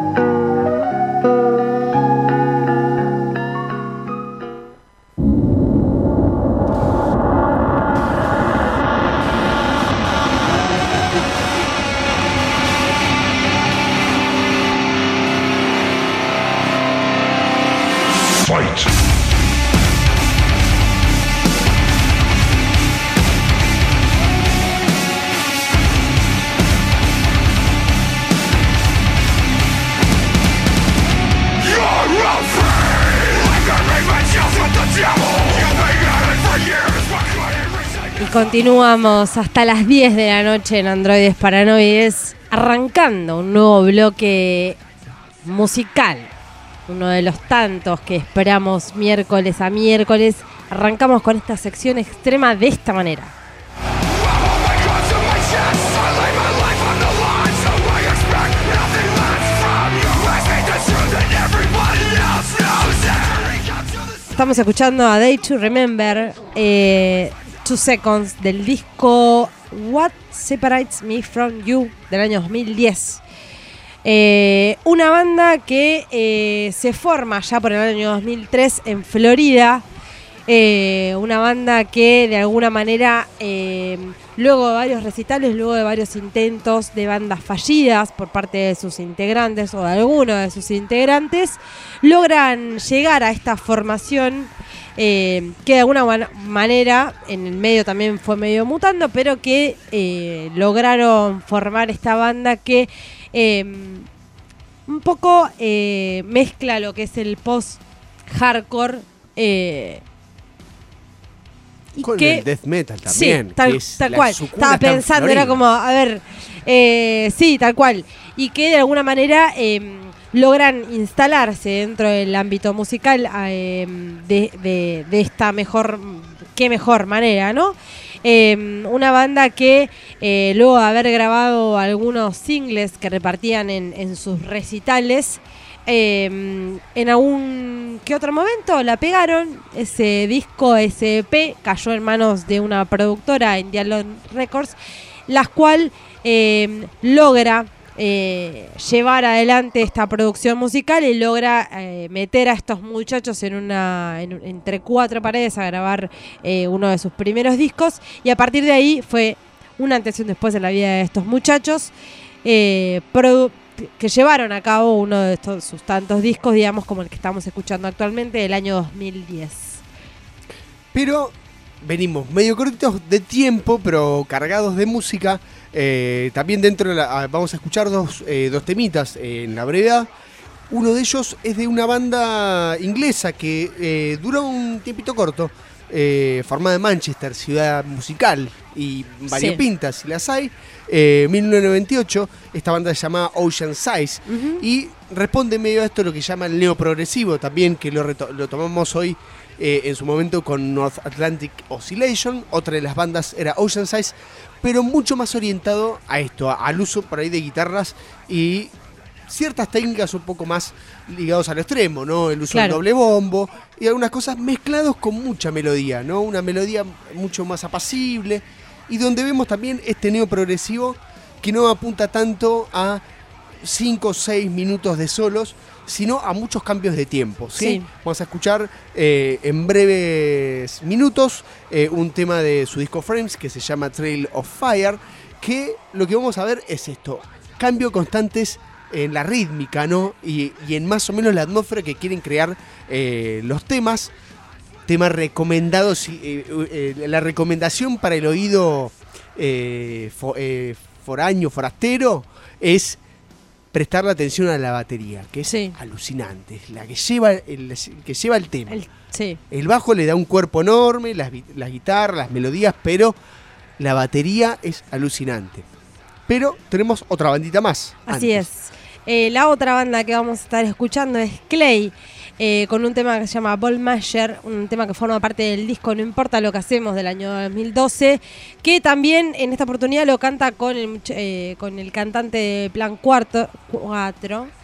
S3: Y continuamos hasta las 10 de la noche en Androides Paranoides, arrancando un nuevo bloque musical, uno de los tantos que esperamos miércoles a miércoles. Arrancamos con esta sección extrema de esta manera. Estamos escuchando a Day to Remember, 2 Seconds, del disco What Separates Me From You del año 2010. Una banda que se forma ya por el año 2003 en Florida. Una banda que de alguna manera, luego de varios recitales, luego de varios intentos de bandas fallidas por parte de sus integrantes o de algunos de sus integrantes, logran llegar a esta formación que de alguna manera en el medio también fue medio mutando, pero que lograron formar esta banda que un poco mezcla lo que es el post-hardcore
S4: con
S3: que,
S4: el death metal también.
S3: Sí, tal cual. Estaba pensando, era como, a ver, sí, tal cual. Y que de alguna manera logran instalarse dentro del ámbito musical de esta qué mejor manera, ¿no? Una banda que luego de haber grabado algunos singles que repartían en sus recitales, en algún que otro momento la pegaron. Ese disco, ese EP, cayó en manos de una productora, Indialon Records, la cual logra llevar adelante esta producción musical y logra meter a estos muchachos entre 4 paredes a grabar uno de sus primeros discos, y a partir de ahí fue un antes y un después en la vida de estos muchachos, que llevaron a cabo uno de sus tantos discos, digamos, como el que estamos escuchando actualmente, del año 2010.
S4: Pero venimos medio cortitos de tiempo, pero cargados de música. También dentro de vamos a escuchar dos temitas en la brevedad. Uno de ellos es de una banda inglesa que duró un tiempito corto, formada en Manchester, ciudad musical y variopinta, si las hay. 1998, esta banda se llama Ocean Size, y responde medio a esto lo que llama el neoprogresivo también, que lo tomamos hoy en su momento con North Atlantic Oscillation. Otra de las bandas era Ocean Size, pero mucho más orientado a esto, al uso por ahí de guitarras y ciertas técnicas un poco más ligados al extremo, ¿no? El uso del doble bombo y algunas cosas mezclados con mucha melodía, ¿no? Una melodía mucho más apacible, y donde vemos también este neoprogresivo que no apunta tanto a 5 o 6 minutos de solos, sino a muchos cambios de tiempo, ¿sí? Vamos a escuchar en breves minutos un tema de su disco Frames que se llama Trail of Fire, que lo que vamos a ver es esto, cambios constantes en la rítmica, ¿no? Y en más o menos la atmósfera que quieren crear los temas recomendados, la recomendación para el oído forastero es prestarle atención a la batería, que es alucinante, es la que lleva el tema. El bajo le da un cuerpo enorme, las guitarras, las melodías, pero la batería es alucinante. Pero tenemos otra bandita más.
S3: Así es. La otra banda que vamos a estar escuchando es Clay, con un tema que se llama Ball Masher, un tema que forma parte del disco No Importa Lo Que Hacemos del año 2012, que también en esta oportunidad lo canta con el cantante de Plan 4,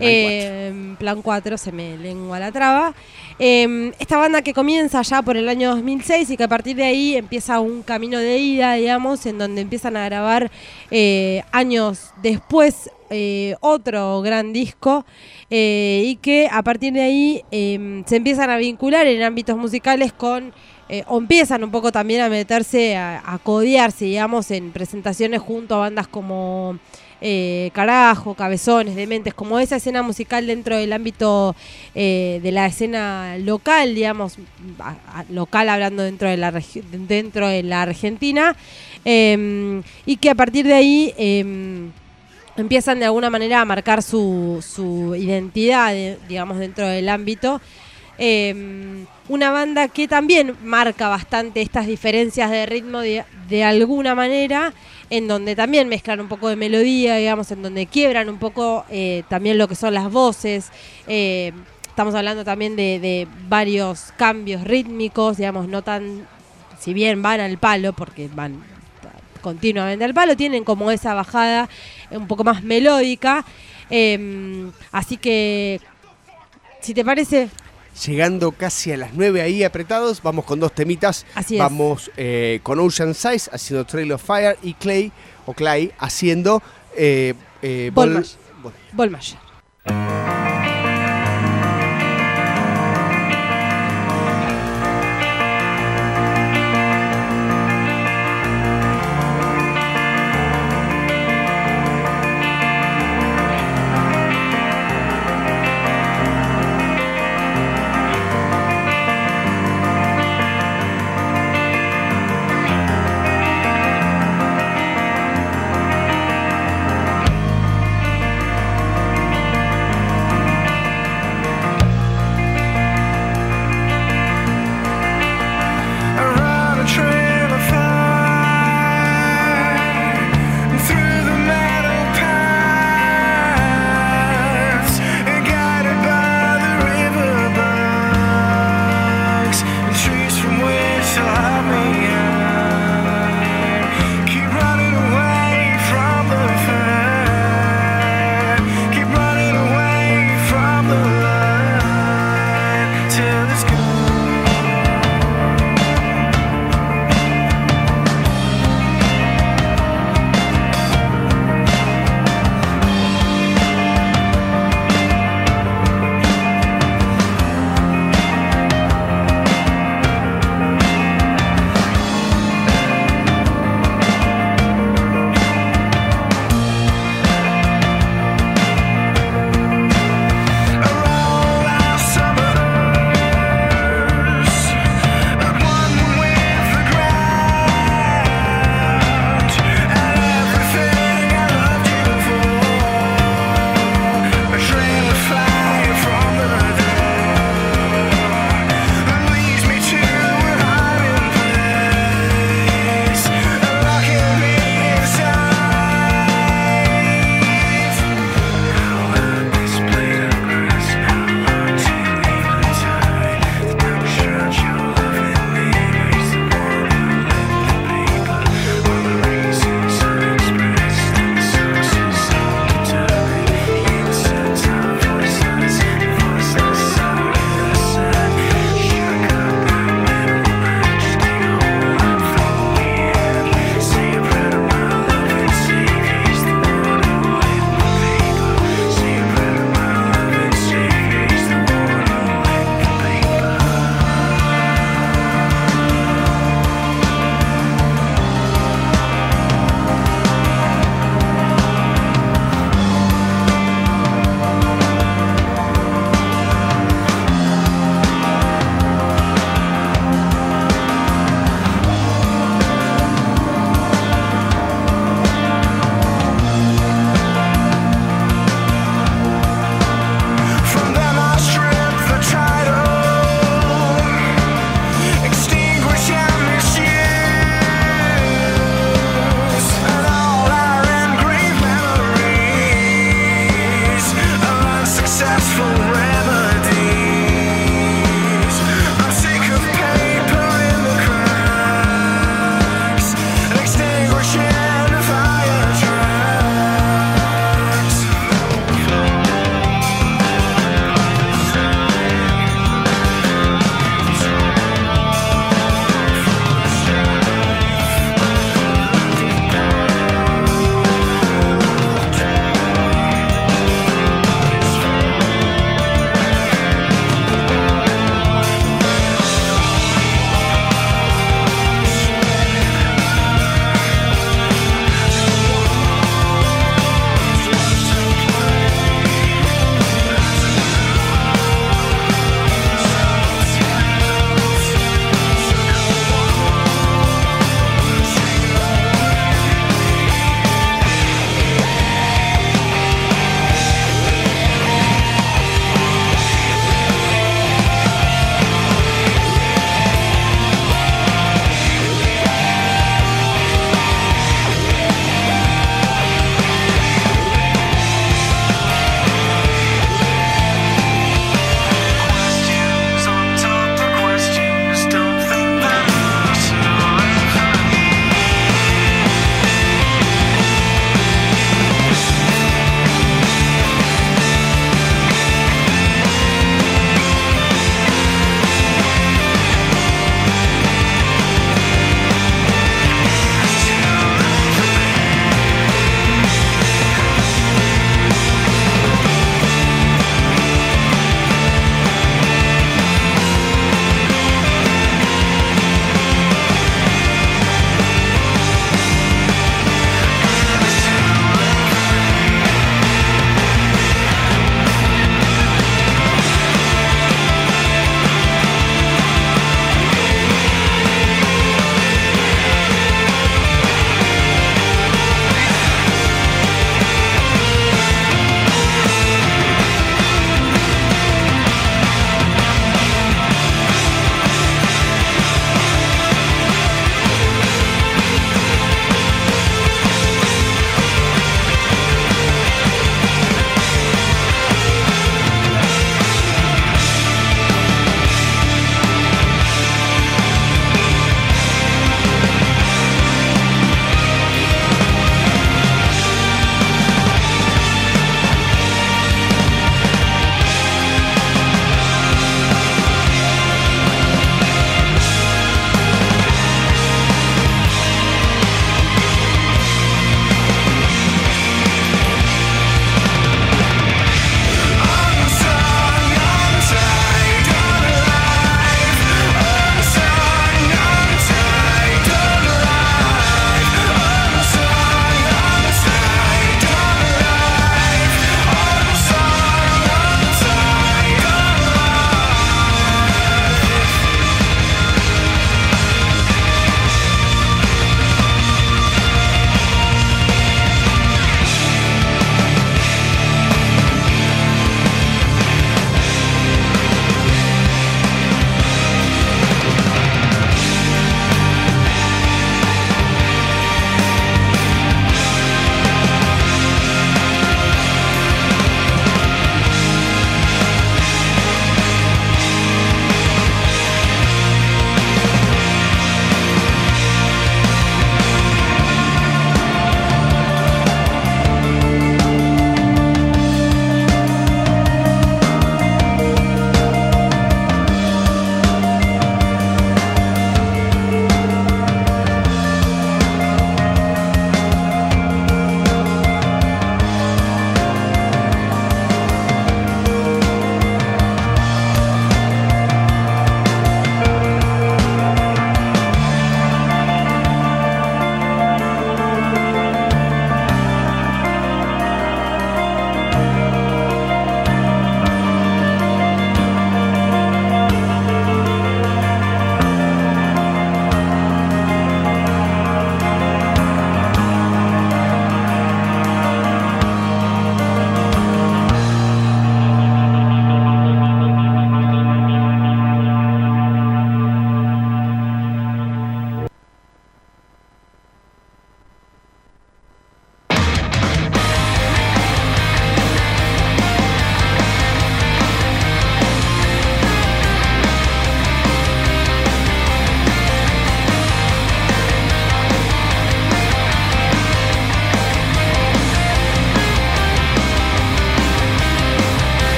S3: Plan 4, se me lengua la traba. Esta banda que comienza ya por el año 2006 y que a partir de ahí empieza un camino de ida, digamos, en donde empiezan a grabar años después otro gran disco y que a partir de ahí se empiezan a vincular en ámbitos musicales con o empiezan un poco también a meterse, a codearse, digamos, en presentaciones junto a bandas como Carajo, Cabezones, Dementes, como esa escena musical dentro del ámbito de la escena local, digamos, local hablando dentro de la Argentina, y que a partir de ahí empiezan de alguna manera a marcar su identidad, digamos, dentro del ámbito. Una banda que también marca bastante estas diferencias de ritmo de alguna manera, en donde también mezclan un poco de melodía, digamos, en donde quiebran un poco también lo que son las voces. Estamos hablando también de varios cambios rítmicos, digamos, no tan, si bien van al palo, porque van continuamente al palo, tienen como esa bajada un poco más melódica. Así que, si te parece...
S4: Llegando casi a las 9 ahí apretados, vamos con 2 temitas.
S3: Así es.
S4: Vamos con Ocean Size haciendo Trail of Fire y Clay haciendo
S3: Bolmayer.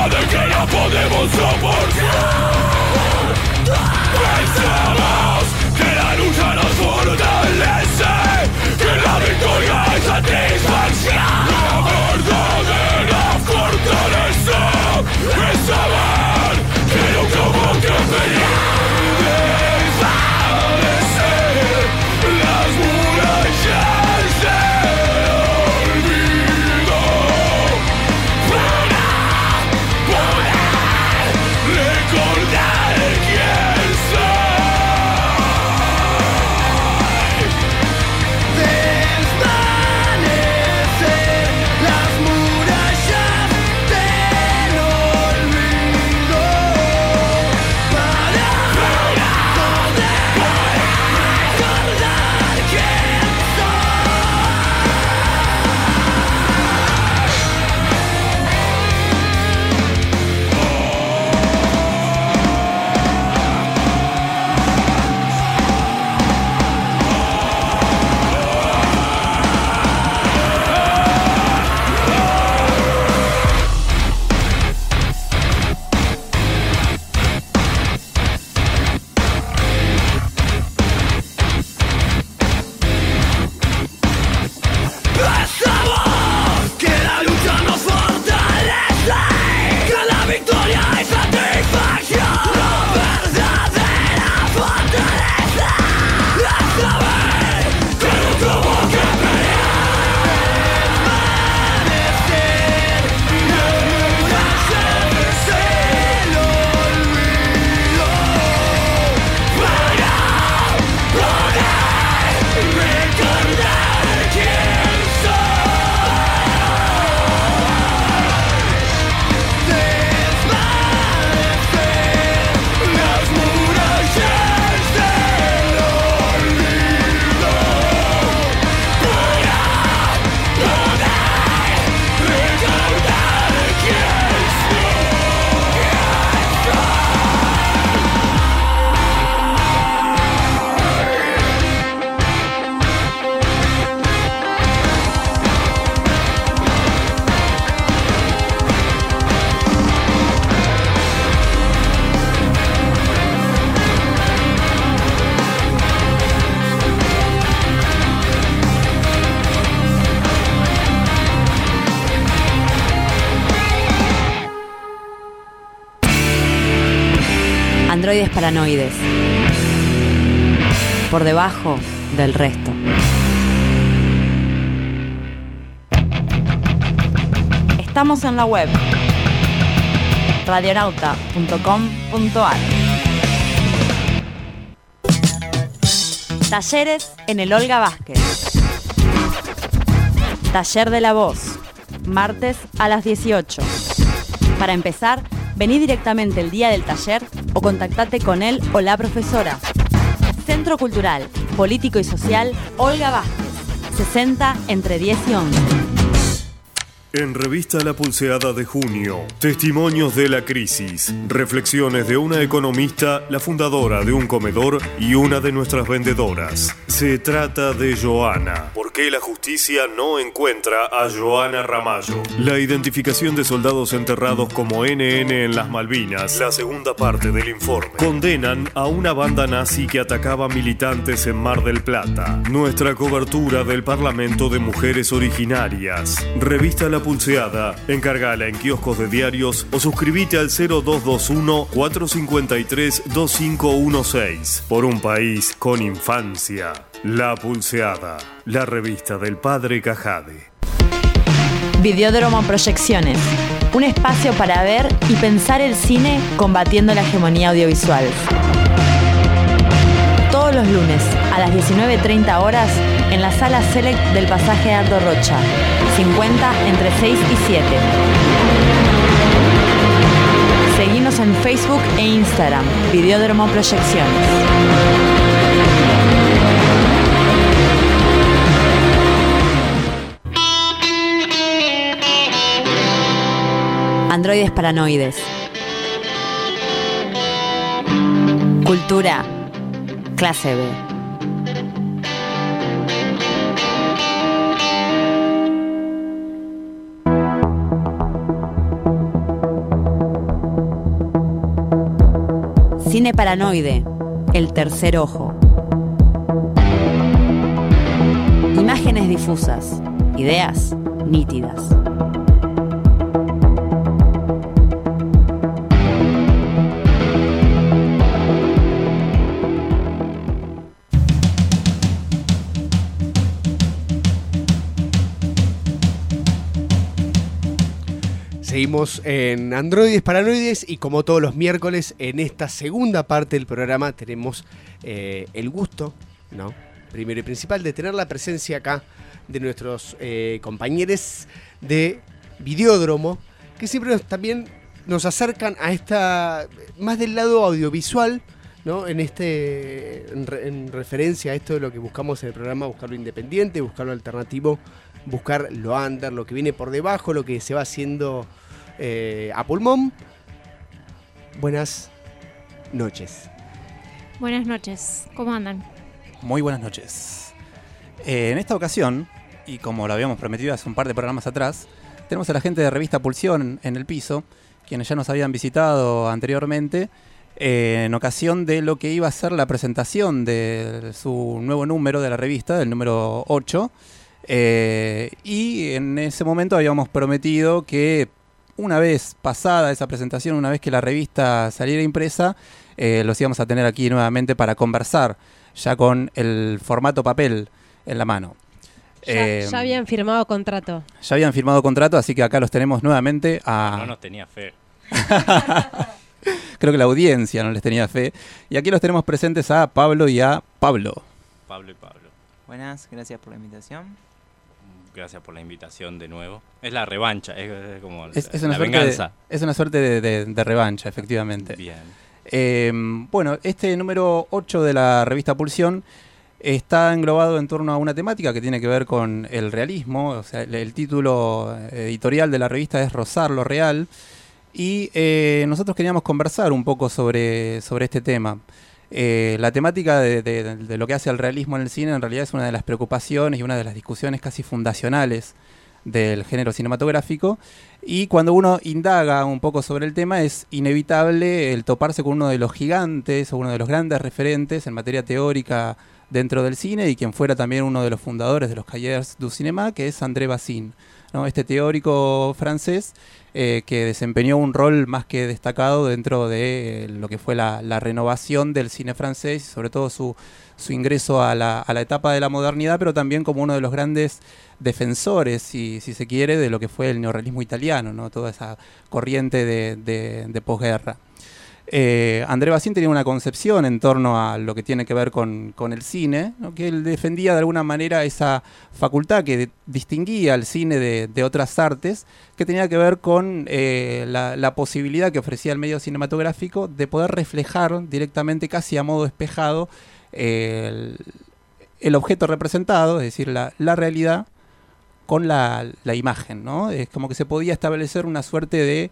S6: de que no podemos soportar. Pensamos que la lucha nos fortalece, que la victoria es satisfacción. La verdadera fortaleza es saber que no como que pelear. Desvanecer las murallas del olvido para poder recordar quién soy. Desvanecer las murallas del olvido para poder recordar quién pensamos que la lucha nos fortalece, que la victoria es satisfacción. La verdadera fortaleza es saber que no tuvo que pelear. Desvanecer las murallas del olvido para poder recordar quién las murallas del olvido para poder recordar quién
S1: Androides paranoides. Por debajo del resto.
S7: Estamos en la web radionauta.com.ar. Talleres en el Olga Vázquez. Taller de la voz, martes a las 18. Para empezar, vení directamente el día del taller o contactate con él o la profesora. Centro Cultural, Político y Social Olga Vázquez, 60 entre 10 y 11.
S8: En Revista La Pulseada de junio, testimonios de la crisis, reflexiones de una economista, la fundadora de un comedor y una de nuestras vendedoras. Se trata de Joana. ¿Por qué la justicia no encuentra a Joana Ramallo? La identificación de soldados enterrados como NN en las Malvinas, la segunda parte del informe. Condenan a una banda nazi que atacaba militantes en Mar del Plata. Nuestra cobertura del Parlamento de Mujeres Originarias. Revista La Pulseada, encargala en kioscos de diarios o suscribite al 0221-453-2516. Por un país con infancia. La Pulseada, la revista del padre Cajade.
S7: Videódromo Proyecciones, un espacio para ver y pensar el cine combatiendo la hegemonía audiovisual. Todos los lunes a las 19:30 horas en la sala Select del pasaje Aldo Rocha, 50 entre 6 y 7. Seguinos en Facebook e Instagram, Videódromo Proyecciones.
S1: Androides paranoides. Cultura. Clase B. Cine Paranoide, El Tercer Ojo. Imágenes difusas, ideas nítidas.
S4: Seguimos en Androides Paranoides y como todos los miércoles en esta segunda parte del programa tenemos el gusto, ¿no? Primero y principal, de tener la presencia acá de nuestros compañeros de Videódromo, que siempre también nos acercan a esta, más del lado audiovisual, ¿no? En referencia a esto de lo que buscamos en el programa, buscar lo independiente, buscar lo alternativo, buscar lo under, lo que viene por debajo, lo que se va haciendo a pulmón. Buenas noches.
S9: Buenas noches, ¿cómo andan?
S10: Muy buenas noches. En esta ocasión, y como lo habíamos prometido hace un par de programas atrás, tenemos a la gente de Revista Pulsión en el piso, quienes ya nos habían visitado anteriormente, en ocasión de lo que iba a ser la presentación de su nuevo número de la revista, del número 8, y en ese momento habíamos prometido que una vez pasada esa presentación, una vez que la revista saliera impresa, los íbamos a tener aquí nuevamente para conversar, ya con el formato papel en la mano.
S3: Ya habían firmado contrato.
S10: Ya habían firmado contrato, así que acá los tenemos nuevamente a...
S11: No nos tenía fe.
S10: Creo que la audiencia no les tenía fe. Y aquí los tenemos presentes a Pablo y a Pablo.
S11: Pablo y Pablo.
S12: Buenas, gracias por la invitación.
S11: Gracias por la invitación de nuevo. Es la revancha, es como
S10: Es
S11: la
S10: una
S11: venganza.
S10: Es una suerte de revancha, efectivamente.
S11: Bien.
S10: Bueno, este número 8 de la revista Pulsión está englobado en torno a una temática que tiene que ver con el realismo. O sea, el título editorial de la revista es Rozar lo Real. Y nosotros queríamos conversar un poco sobre este tema. La temática de lo que hace al realismo en el cine en realidad es una de las preocupaciones y una de las discusiones casi fundacionales del género cinematográfico, y cuando uno indaga un poco sobre el tema es inevitable el toparse con uno de los gigantes o uno de los grandes referentes en materia teórica dentro del cine, y quien fuera también uno de los fundadores de los Cahiers du Cinéma, que es André Bazin, ¿no? Este teórico francés que desempeñó un rol más que destacado dentro de lo que fue la renovación del cine francés, y sobre todo su ingreso a la etapa de la modernidad, pero también como uno de los grandes defensores, si se quiere, de lo que fue el neorrealismo italiano, ¿no? Toda esa corriente de posguerra. André Bazin tenía una concepción en torno a lo que tiene que ver con el cine, ¿no? Que él defendía de alguna manera esa facultad que distinguía al cine de otras artes, que tenía que ver con la posibilidad que ofrecía el medio cinematográfico de poder reflejar directamente, casi a modo espejado, el objeto representado, es decir, la realidad con la imagen, ¿no? Es como que se podía establecer una suerte de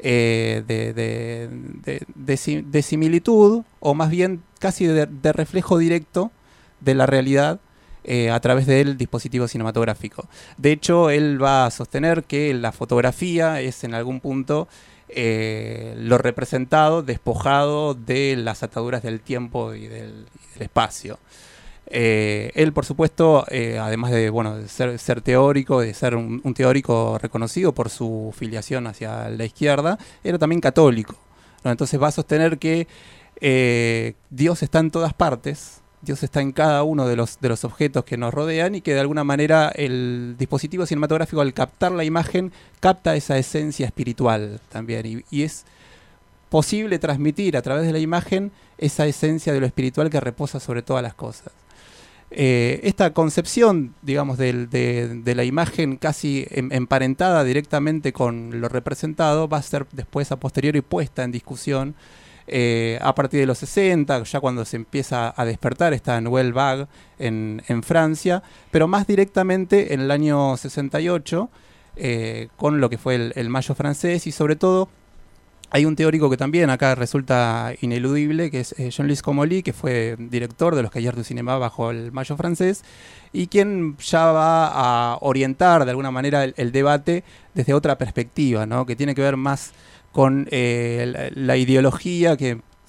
S10: similitud, o más bien casi de reflejo directo de la realidad a través del dispositivo cinematográfico. De hecho, él va a sostener que la fotografía es en algún punto lo representado, despojado de las ataduras del tiempo y del espacio. Él, por supuesto, además de ser teórico, de ser un teórico reconocido por su filiación hacia la izquierda, era también católico, ¿no? Entonces va a sostener que Dios está en todas partes, Dios está en cada uno de los objetos que nos rodean, y que de alguna manera el dispositivo cinematográfico, al captar la imagen, capta esa esencia espiritual también, y es posible transmitir a través de la imagen esa esencia de lo espiritual que reposa sobre todas las cosas. Esta concepción, digamos, de la imagen casi emparentada directamente con lo representado va a ser después, a posteriori, puesta en discusión a partir de los 60, ya cuando se empieza a despertar esta Nouvelle Vague en Francia, pero más directamente en el año 68, con lo que fue el Mayo francés, y sobre todo hay un teórico que también acá resulta ineludible, que es Jean-Louis Comolli, que fue director de los Cahiers du Cinéma bajo el Mayo francés, y quien ya va a orientar de alguna manera el debate desde otra perspectiva, ¿no? Que tiene que ver más con la ideología que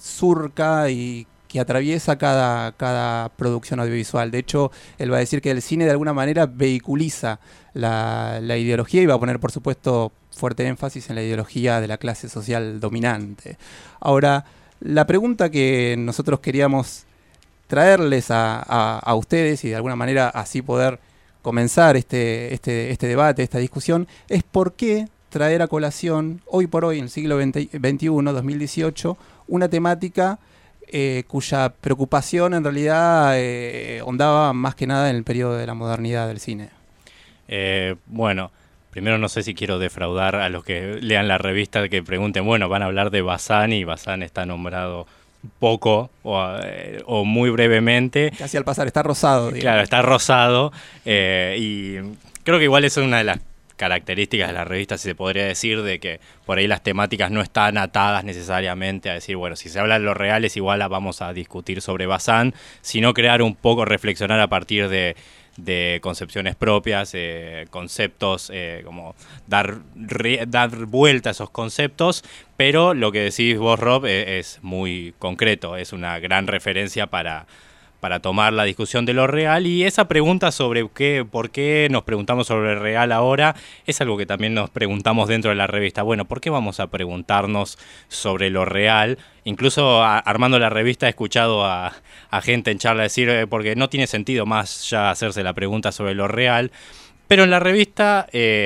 S10: surca y que atraviesa cada producción audiovisual. De hecho, él va a decir que el cine de alguna manera vehiculiza la ideología y va a poner, por supuesto, fuerte énfasis en la ideología de la clase social dominante. Ahora, la pregunta que nosotros queríamos traerles a ustedes y de alguna manera así poder comenzar este debate, esta discusión, es por qué traer a colación, hoy por hoy, en el siglo XXI, 2018, una temática cuya preocupación en realidad ondaba más que nada en el periodo de la modernidad del cine.
S11: Bueno, primero no sé si quiero defraudar a los que lean la revista que pregunten, bueno, van a hablar de Bazán y Bazán está nombrado poco o muy brevemente.
S10: Casi al pasar, está rosado. Digamos.
S11: Claro, está rosado y creo que igual eso es una de las características de la revista, si se podría decir, de que por ahí las temáticas no están atadas necesariamente a decir, bueno, si se habla de los reales igual la vamos a discutir sobre Bazán, sino crear un poco, reflexionar a partir de concepciones propias, conceptos, como dar vuelta a esos conceptos, pero lo que decís vos, Rob, es muy concreto, es una gran referencia para tomar la discusión de lo real, y esa pregunta sobre por qué nos preguntamos sobre el real ahora es algo que también nos preguntamos dentro de la revista. Bueno, ¿por qué vamos a preguntarnos sobre lo real? Incluso armando la revista he escuchado a gente en charla decir porque no tiene sentido más ya hacerse la pregunta sobre lo real, pero en la revista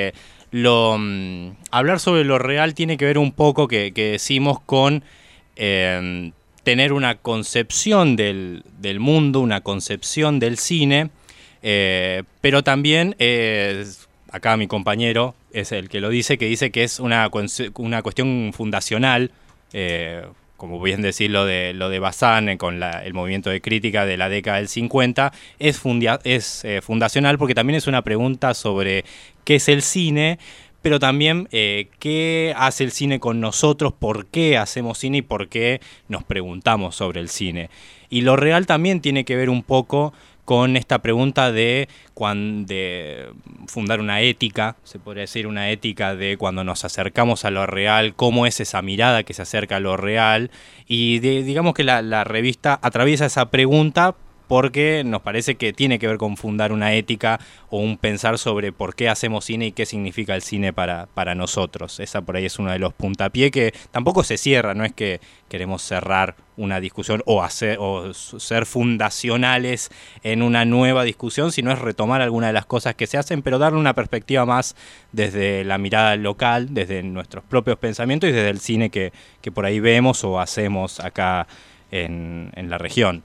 S11: hablar sobre lo real tiene que ver un poco que decimos con tener una concepción del mundo, una concepción del cine, pero también, acá mi compañero es el que lo dice, que dice que es una cuestión fundacional, como bien decir lo de Bazán con el movimiento de crítica de la década del 50, es fundacional porque también es una pregunta sobre qué es el cine, pero también qué hace el cine con nosotros, por qué hacemos cine y por qué nos preguntamos sobre el cine. Y lo real también tiene que ver un poco con esta pregunta de fundar una ética, se podría decir una ética de cuando nos acercamos a lo real, cómo es esa mirada que se acerca a lo real, y digamos que la revista atraviesa esa pregunta porque nos parece que tiene que ver con fundar una ética o un pensar sobre por qué hacemos cine y qué significa el cine para nosotros. Esa por ahí es uno de los puntapiés que tampoco se cierra, no es que queremos cerrar una discusión o ser fundacionales en una nueva discusión, sino es retomar algunas de las cosas que se hacen, pero darle una perspectiva más desde la mirada local, desde nuestros propios pensamientos y desde el cine que por ahí vemos o hacemos acá en la región.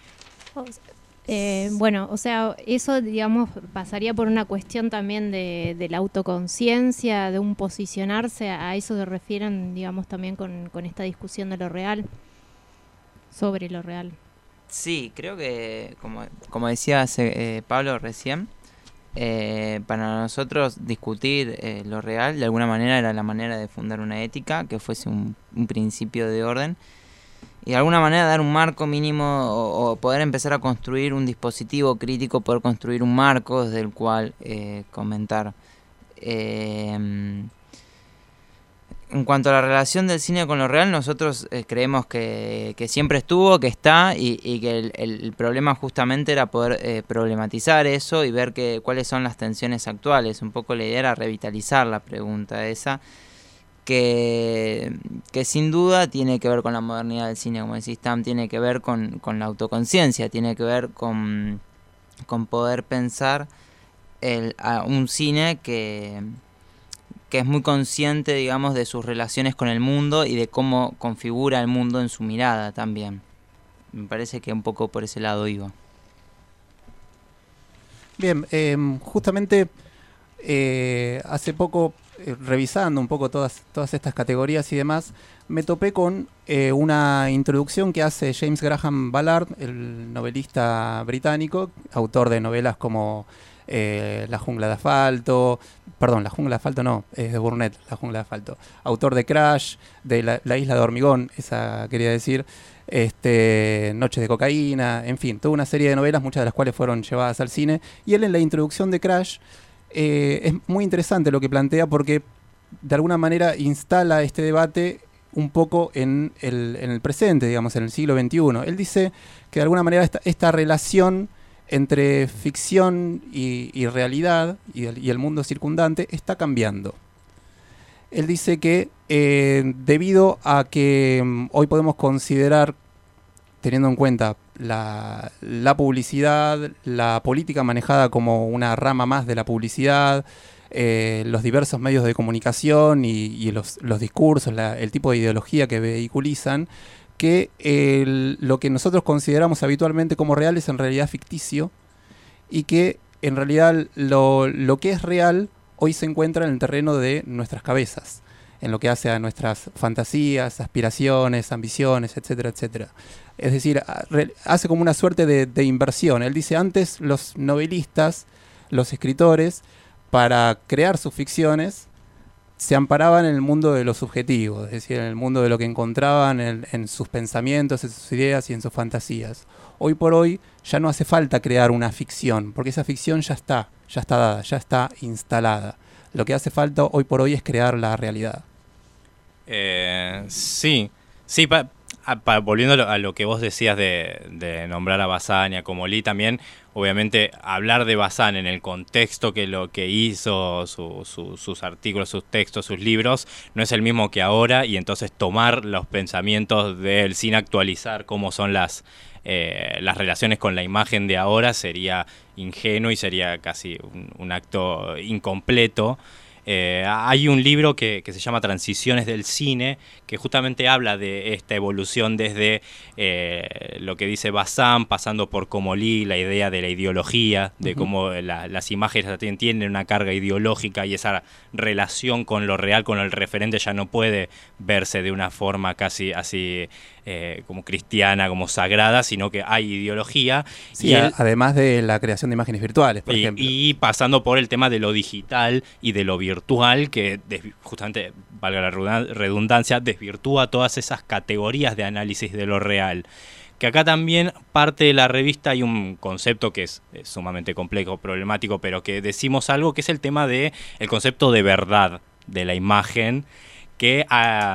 S9: Bueno, o sea, eso, digamos, pasaría por una cuestión también de la autoconciencia, de un posicionarse, a eso se refieren, digamos, también con esta discusión de lo real, sobre lo real.
S12: Sí, creo que, como decía Pablo recién, para nosotros discutir lo real, de alguna manera era la manera de fundar una ética, que fuese un principio de orden, y de alguna manera dar un marco mínimo o poder empezar a construir un dispositivo crítico, poder construir un marco desde el cual comentar. En cuanto a la relación del cine con lo real, nosotros creemos que siempre estuvo, que está, y que el problema justamente era poder problematizar eso y ver cuáles son las tensiones actuales. Un poco la idea era revitalizar la pregunta esa, que sin duda tiene que ver con la modernidad del cine, como decís, Tam, tiene que ver con la autoconciencia, tiene que ver con poder pensar a un cine que es muy consciente, digamos, de sus relaciones con el mundo y de cómo configura el mundo en su mirada también. Me parece que un poco por ese lado iba.
S10: Bien, justamente hace poco, revisando un poco todas estas categorías y demás, me topé con una introducción que hace James Graham Ballard, el novelista británico, autor de novelas como La jungla de asfalto, es de Burnett, La jungla de asfalto, autor de Crash, de la isla de hormigón, esa quería decir, Noches de cocaína, en fin, toda una serie de novelas, muchas de las cuales fueron llevadas al cine, y él en la introducción de Crash es muy interesante lo que plantea porque de alguna manera instala este debate un poco en el presente, digamos, en el siglo XXI. Él dice que de alguna manera esta relación entre ficción y realidad y el mundo circundante está cambiando. Él dice que debido a que hoy podemos considerar, teniendo en cuenta la publicidad, la política manejada como una rama más de la publicidad, los diversos medios de comunicación y los discursos, el tipo de ideología que vehiculizan, que lo que nosotros consideramos habitualmente como real es en realidad ficticio, y que en realidad lo que es real hoy se encuentra en el terreno de nuestras cabezas, en lo que hace a nuestras fantasías, aspiraciones, ambiciones, etcétera, etcétera. Es decir, hace como una suerte de inversión. Él dice, antes los novelistas, los escritores, para crear sus ficciones, se amparaban en el mundo de lo subjetivo, es decir, en el mundo de lo que encontraban en sus pensamientos, en sus ideas y en sus fantasías. Hoy por hoy ya no hace falta crear una ficción, porque esa ficción ya está dada, ya está instalada. Lo que hace falta hoy por hoy es crear la realidad.
S11: Sí, volviendo a lo que vos decías de nombrar a Bazán y a Comolli, también obviamente hablar de Bazán en el contexto que lo que hizo, sus artículos, sus textos, sus libros, no es el mismo que ahora, y entonces tomar los pensamientos de él sin actualizar cómo son las relaciones con la imagen de ahora sería ingenuo y sería casi un acto incompleto. Hay un libro que se llama Transiciones del Cine, que justamente habla de esta evolución desde lo que dice Bazán, pasando por Comolli, la idea de la ideología, de cómo las imágenes tienen una carga ideológica, y esa relación con lo real, con el referente, ya no puede verse de una forma casi así como cristiana, como sagrada, sino que hay ideología.
S10: Sí, además de la creación de imágenes virtuales, por ejemplo.
S11: Y pasando por el tema de lo digital y de lo virtual, que justamente, valga la redundancia, desvirtúa todas esas categorías de análisis de lo real. Que acá también parte de la revista hay un concepto que es sumamente complejo, problemático, pero que decimos algo, que es el tema de el concepto de verdad de la imagen, que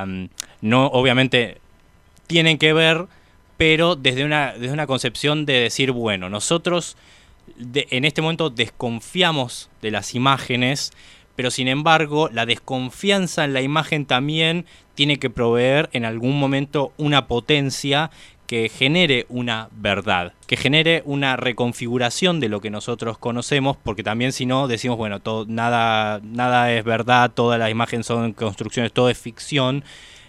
S11: no obviamente tienen que ver, pero desde una concepción de decir, bueno, nosotros en este momento desconfiamos de las imágenes, pero sin embargo la desconfianza en la imagen también tiene que proveer en algún momento una potencia que genere una verdad, que genere una reconfiguración de lo que nosotros conocemos, porque también si no decimos, bueno, nada es verdad, todas las imágenes son construcciones, todo es ficción,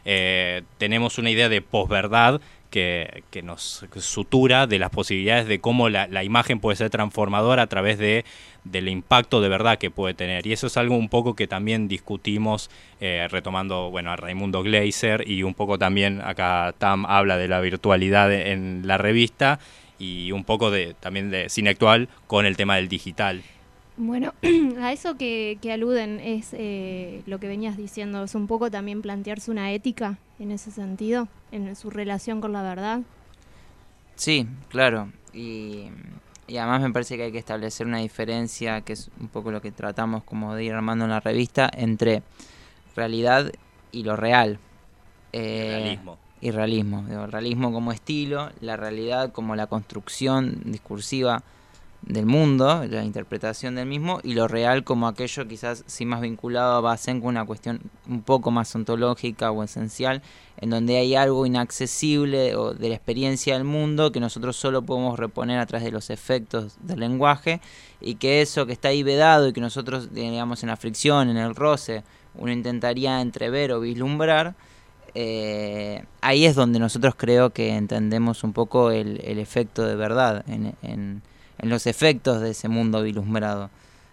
S11: tenemos una idea de posverdad que nos sutura de las posibilidades de cómo la imagen puede ser transformadora a través del impacto de verdad que puede tener. Y eso es algo un poco que también discutimos, retomando a Raimundo Gleiser, y un poco también acá Tam habla de la virtualidad en la revista, y un poco también de cine actual con el tema del digital.
S9: Bueno, a eso que aluden es lo que venías diciendo, es un poco también plantearse una ética en ese sentido, en su relación con la verdad.
S12: Sí, claro, y además me parece que hay que establecer una diferencia, que es un poco lo que tratamos como de ir armando en la revista, entre realidad y lo real.
S11: Realismo.
S12: Y realismo. El realismo como estilo, la realidad como la construcción discursiva del mundo, la interpretación del mismo, y lo real como aquello quizás sí más vinculado a Bazán con una cuestión un poco más ontológica o esencial, en donde hay algo inaccesible o de la experiencia del mundo que nosotros solo podemos reponer a través de los efectos del lenguaje, y que eso que está ahí vedado y que nosotros, digamos, en la fricción, en el roce, uno intentaría entrever o vislumbrar, ahí es donde nosotros creo que entendemos un poco el efecto de verdad en los efectos de ese mundo vislumbrado.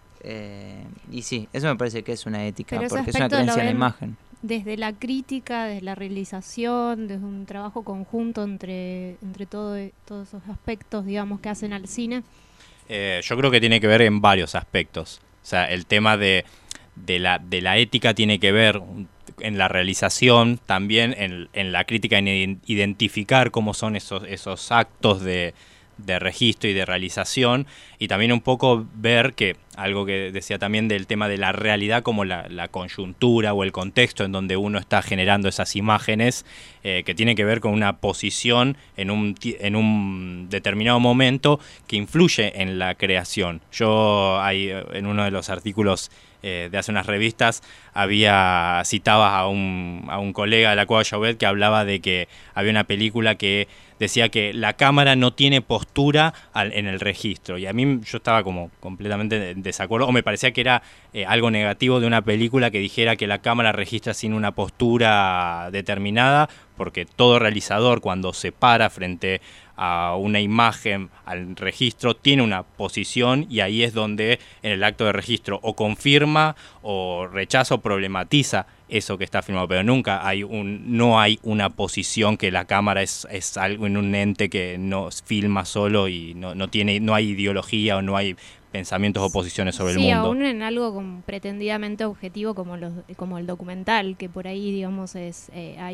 S12: Y sí, eso me parece que es una ética, porque es una creencia en la imagen.
S9: Desde la crítica, desde la realización, desde un trabajo conjunto entre todos esos aspectos, digamos, que hacen al cine.
S11: Yo creo que tiene que ver en varios aspectos. O sea, el tema de la ética tiene que ver en la realización, también en la crítica, en identificar cómo son esos actos de de registro y de realización, y también un poco ver que, algo que decía también del tema de la realidad como la coyuntura o el contexto en donde uno está generando esas imágenes, que tiene que ver con una posición en un determinado momento que influye en la creación. Yo en uno de los artículos de hace unas revistas citaba a un colega de la Cueva Chauvet que hablaba de que había una película que decía que la cámara no tiene postura en el registro, y a mí yo estaba como completamente en desacuerdo, o me parecía que era algo negativo de una película que dijera que la cámara registra sin una postura determinada, porque todo realizador cuando se para frente a una imagen, al registro, tiene una posición, y ahí es donde en el acto de registro o confirma o rechaza o problematiza eso que está filmado, pero nunca no hay una posición, que la cámara es algo en un ente que no filma solo y no hay ideología o no hay pensamientos o posiciones sobre el mundo.
S9: Sí, aún en algo pretendidamente objetivo como el documental, que por ahí digamos es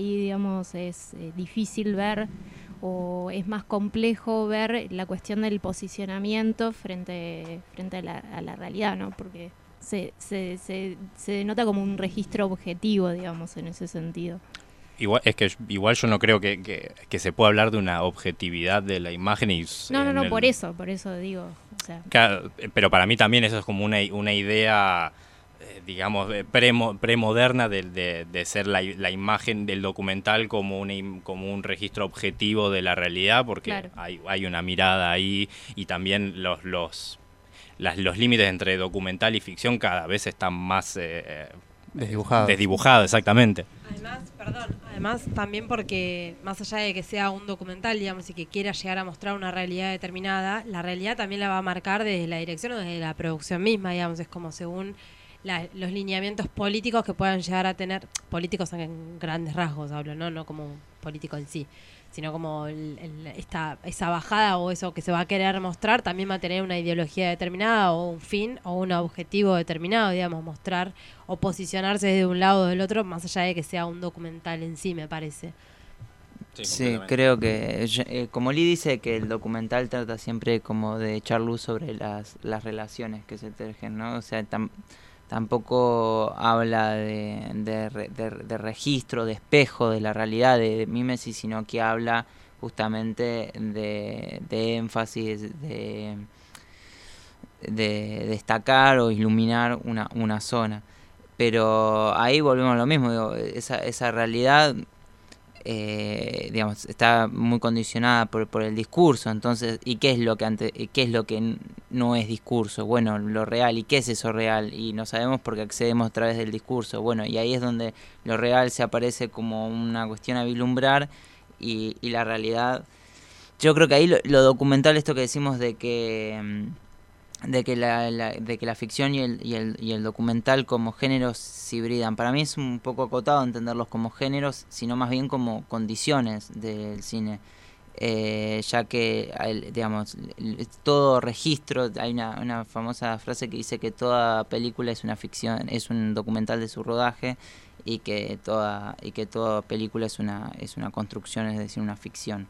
S9: difícil ver, o es más complejo ver la cuestión del posicionamiento frente a la realidad, ¿no? Porque se denota como un registro objetivo, digamos, en ese sentido.
S11: Igual yo no creo que se pueda hablar de una objetividad de la imagen.
S9: No, por eso digo. O sea.
S11: Claro, pero para mí también eso es como una idea, digamos, premoderna de ser la imagen del documental como un registro objetivo de la realidad, porque claro, hay una mirada ahí, y también los límites entre documental y ficción cada vez están más desdibujados, exactamente.
S3: Además también porque más allá de que sea un documental, digamos, y que quiera llegar a mostrar una realidad determinada, la realidad también la va a marcar desde la dirección o desde la producción misma, digamos, es como según los lineamientos políticos que puedan llegar a tener, políticos en grandes rasgos hablo, no como político en sí, sino como esa bajada o eso que se va a querer mostrar también va a tener una ideología determinada o un fin o un objetivo determinado, digamos, mostrar o posicionarse de un lado o del otro, más allá de que sea un documental en sí, me parece.
S12: Sí, creo que, como Lee dice, que el documental trata siempre como de echar luz sobre las relaciones que se tejen, ¿no? O sea, tampoco habla de registro, de espejo de la realidad, de mímesis, sino que habla justamente de énfasis, de destacar o iluminar una zona. Pero ahí volvemos a lo mismo, digo, esa realidad digamos, está muy condicionada por el discurso. Entonces, ¿y qué es lo que no es discurso? Bueno, lo real. ¿Y qué es eso real? Y no sabemos porque accedemos a través del discurso. Bueno, y ahí es donde lo real se aparece como una cuestión a vislumbrar, y la realidad. Yo creo que ahí lo documental, esto que decimos de que la ficción y el documental como géneros se hibridan. Para mí es un poco acotado entenderlos como géneros, sino más bien como condiciones del cine. Ya que, digamos, todo registro, hay una famosa frase que dice que toda película es una ficción, es un documental de su rodaje, y que toda película es una construcción, es decir, una ficción.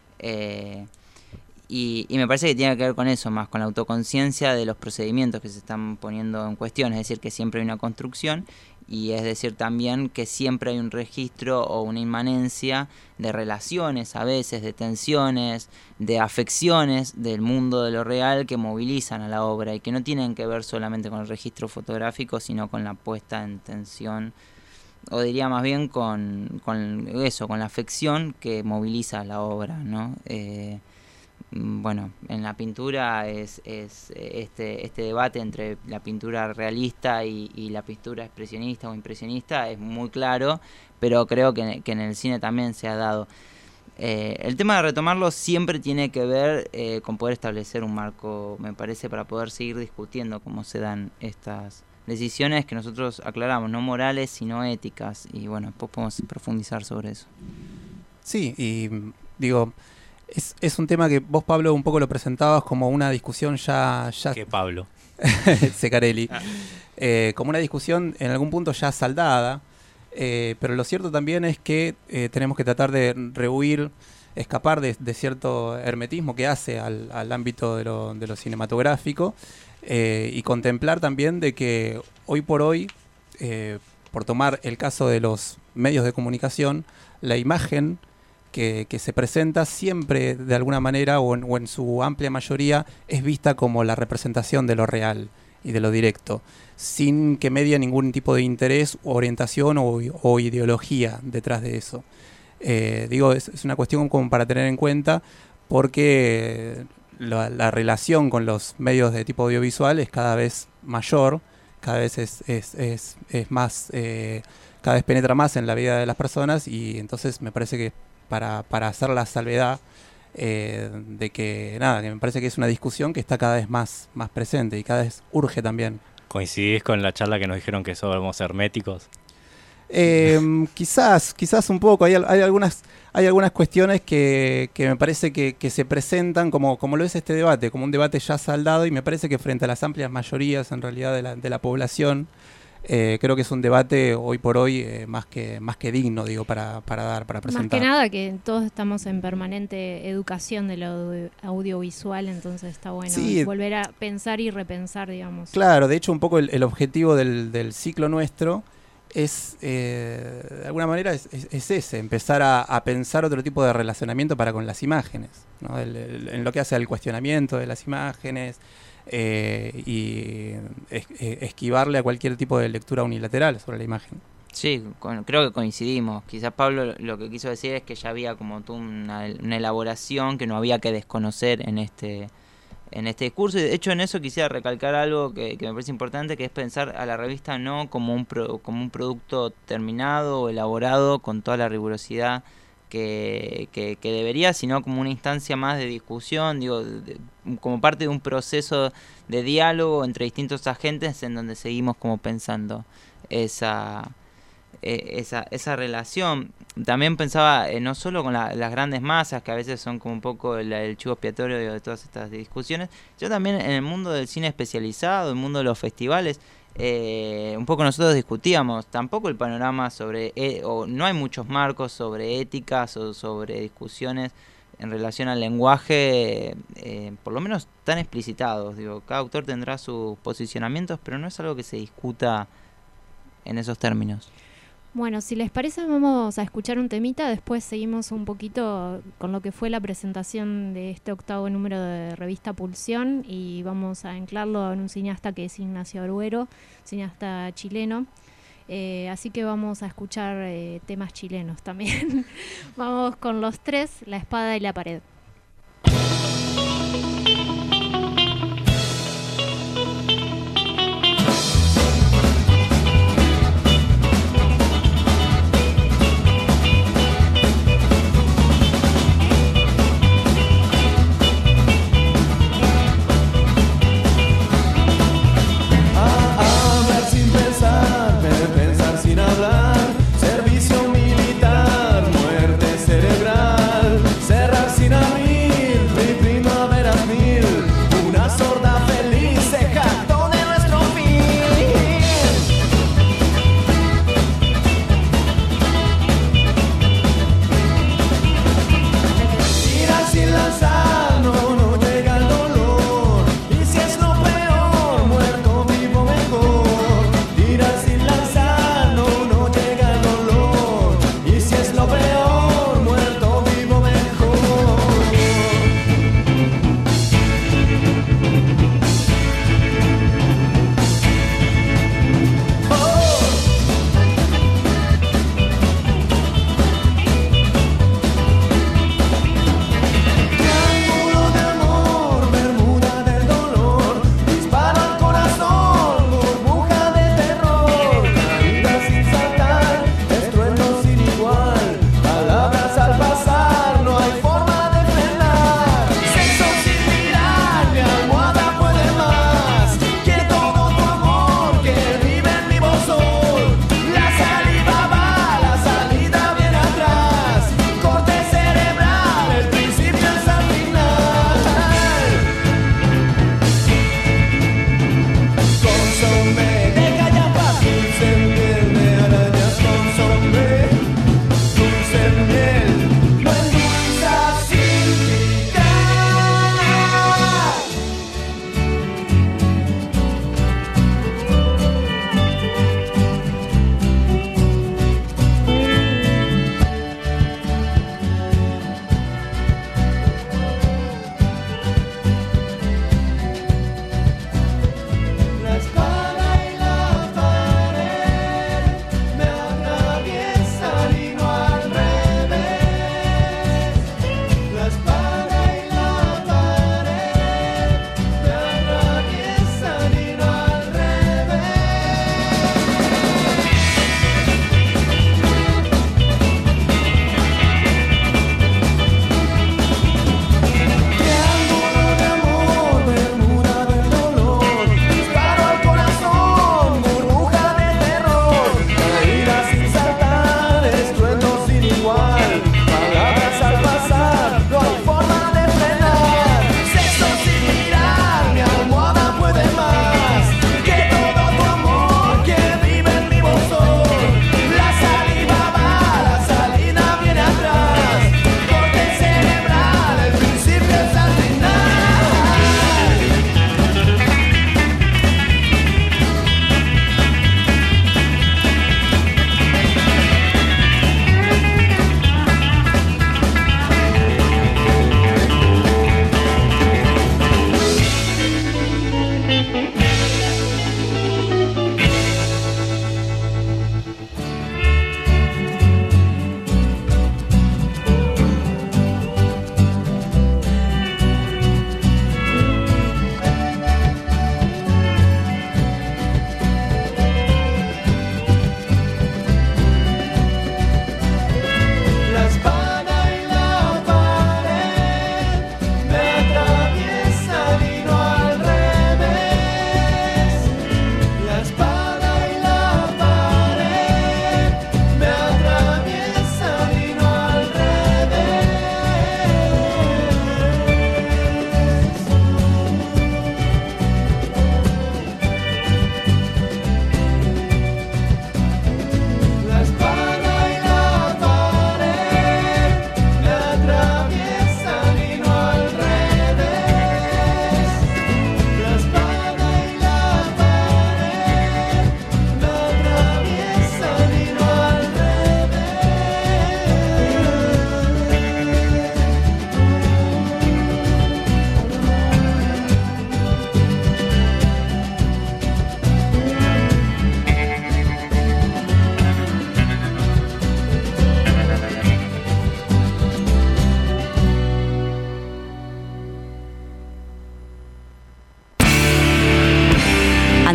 S12: Y me parece que tiene que ver con eso, más con la autoconciencia de los procedimientos que se están poniendo en cuestión, es decir, que siempre hay una construcción, y es decir también que siempre hay un registro o una inmanencia de relaciones, a veces de tensiones, de afecciones del mundo de lo real que movilizan a la obra y que no tienen que ver solamente con el registro fotográfico, sino con la puesta en tensión, o diría más bien con la afección que moviliza la obra, ¿no? Bueno, en la pintura es este debate entre la pintura realista y la pintura expresionista o impresionista es muy claro, pero creo que en el cine también se ha dado. El tema de retomarlo siempre tiene que ver con poder establecer un marco, me parece, para poder seguir discutiendo cómo se dan estas decisiones que nosotros aclaramos, no morales sino éticas, y bueno, después podemos profundizar sobre eso.
S10: Sí, y digo, es un tema que vos, Pablo, un poco lo presentabas como una discusión ya
S11: ¿Qué Pablo?
S10: Secarelli. Como una discusión en algún punto ya saldada, pero lo cierto también es que tenemos que tratar de rehuir escapar de cierto hermetismo que hace al ámbito de lo cinematográfico y contemplar también de que hoy por hoy, por tomar el caso de los medios de comunicación, la imagen que se presenta siempre de alguna manera o en su amplia mayoría es vista como la representación de lo real y de lo directo, sin que medie ningún tipo de interés, orientación o ideología detrás de eso. Es una cuestión como para tener en cuenta porque la relación con los medios de tipo audiovisual es cada vez mayor, cada vez es más, cada vez penetra más en la vida de las personas y entonces me parece que para hacer la salvedad de que me parece que es una discusión que está cada vez más presente y cada vez urge también.
S11: ¿Coincidís con la charla que nos dijeron que somos herméticos?
S10: Quizás un poco. Hay algunas cuestiones que me parece que se presentan como lo es este debate, como un debate ya saldado, y me parece que frente a las amplias mayorías en realidad de la población, creo que es un debate hoy por hoy más que digno, para presentar.
S9: Más que nada que todos estamos en permanente educación de lo audiovisual, entonces está bueno volver a pensar y repensar, digamos.
S10: Claro, de hecho un poco el objetivo del ciclo nuestro es, de alguna manera, es ese, empezar a pensar otro tipo de relacionamiento para con las imágenes, ¿no? En lo que hace al cuestionamiento de las imágenes, y esquivarle a cualquier tipo de lectura unilateral sobre la imagen.
S12: Sí, creo que coincidimos. Quizás Pablo lo que quiso decir es que ya había como una elaboración que no había que desconocer en este discurso, y de hecho en eso quisiera recalcar algo que me parece importante, que es pensar a la revista no como un producto terminado o elaborado con toda la rigurosidad que debería, sino como una instancia más de discusión, como parte de un proceso de diálogo entre distintos agentes en donde seguimos como pensando esa relación. También pensaba no solo con las grandes masas, que a veces son como un poco el chivo expiatorio de todas estas discusiones, sino también en el mundo del cine especializado, el mundo de los festivales. Un poco nosotros discutíamos, tampoco el panorama sobre, o no hay muchos marcos sobre éticas o sobre discusiones en relación al lenguaje, por lo menos tan explicitados. Cada autor tendrá sus posicionamientos, pero no es algo que se discuta en esos términos.
S9: Bueno, si les parece vamos a escuchar un temita, después seguimos un poquito con lo que fue la presentación de este 8º número de revista Pulsión, y vamos a anclarlo en un cineasta que es Ignacio Agüero, cineasta chileno, así que vamos a escuchar temas chilenos también. Vamos con Los Tres, La Espada y la Pared.
S6: Cerrar sin abrir, primavera mil.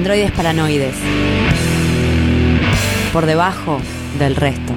S1: Androides paranoides. Por debajo del resto.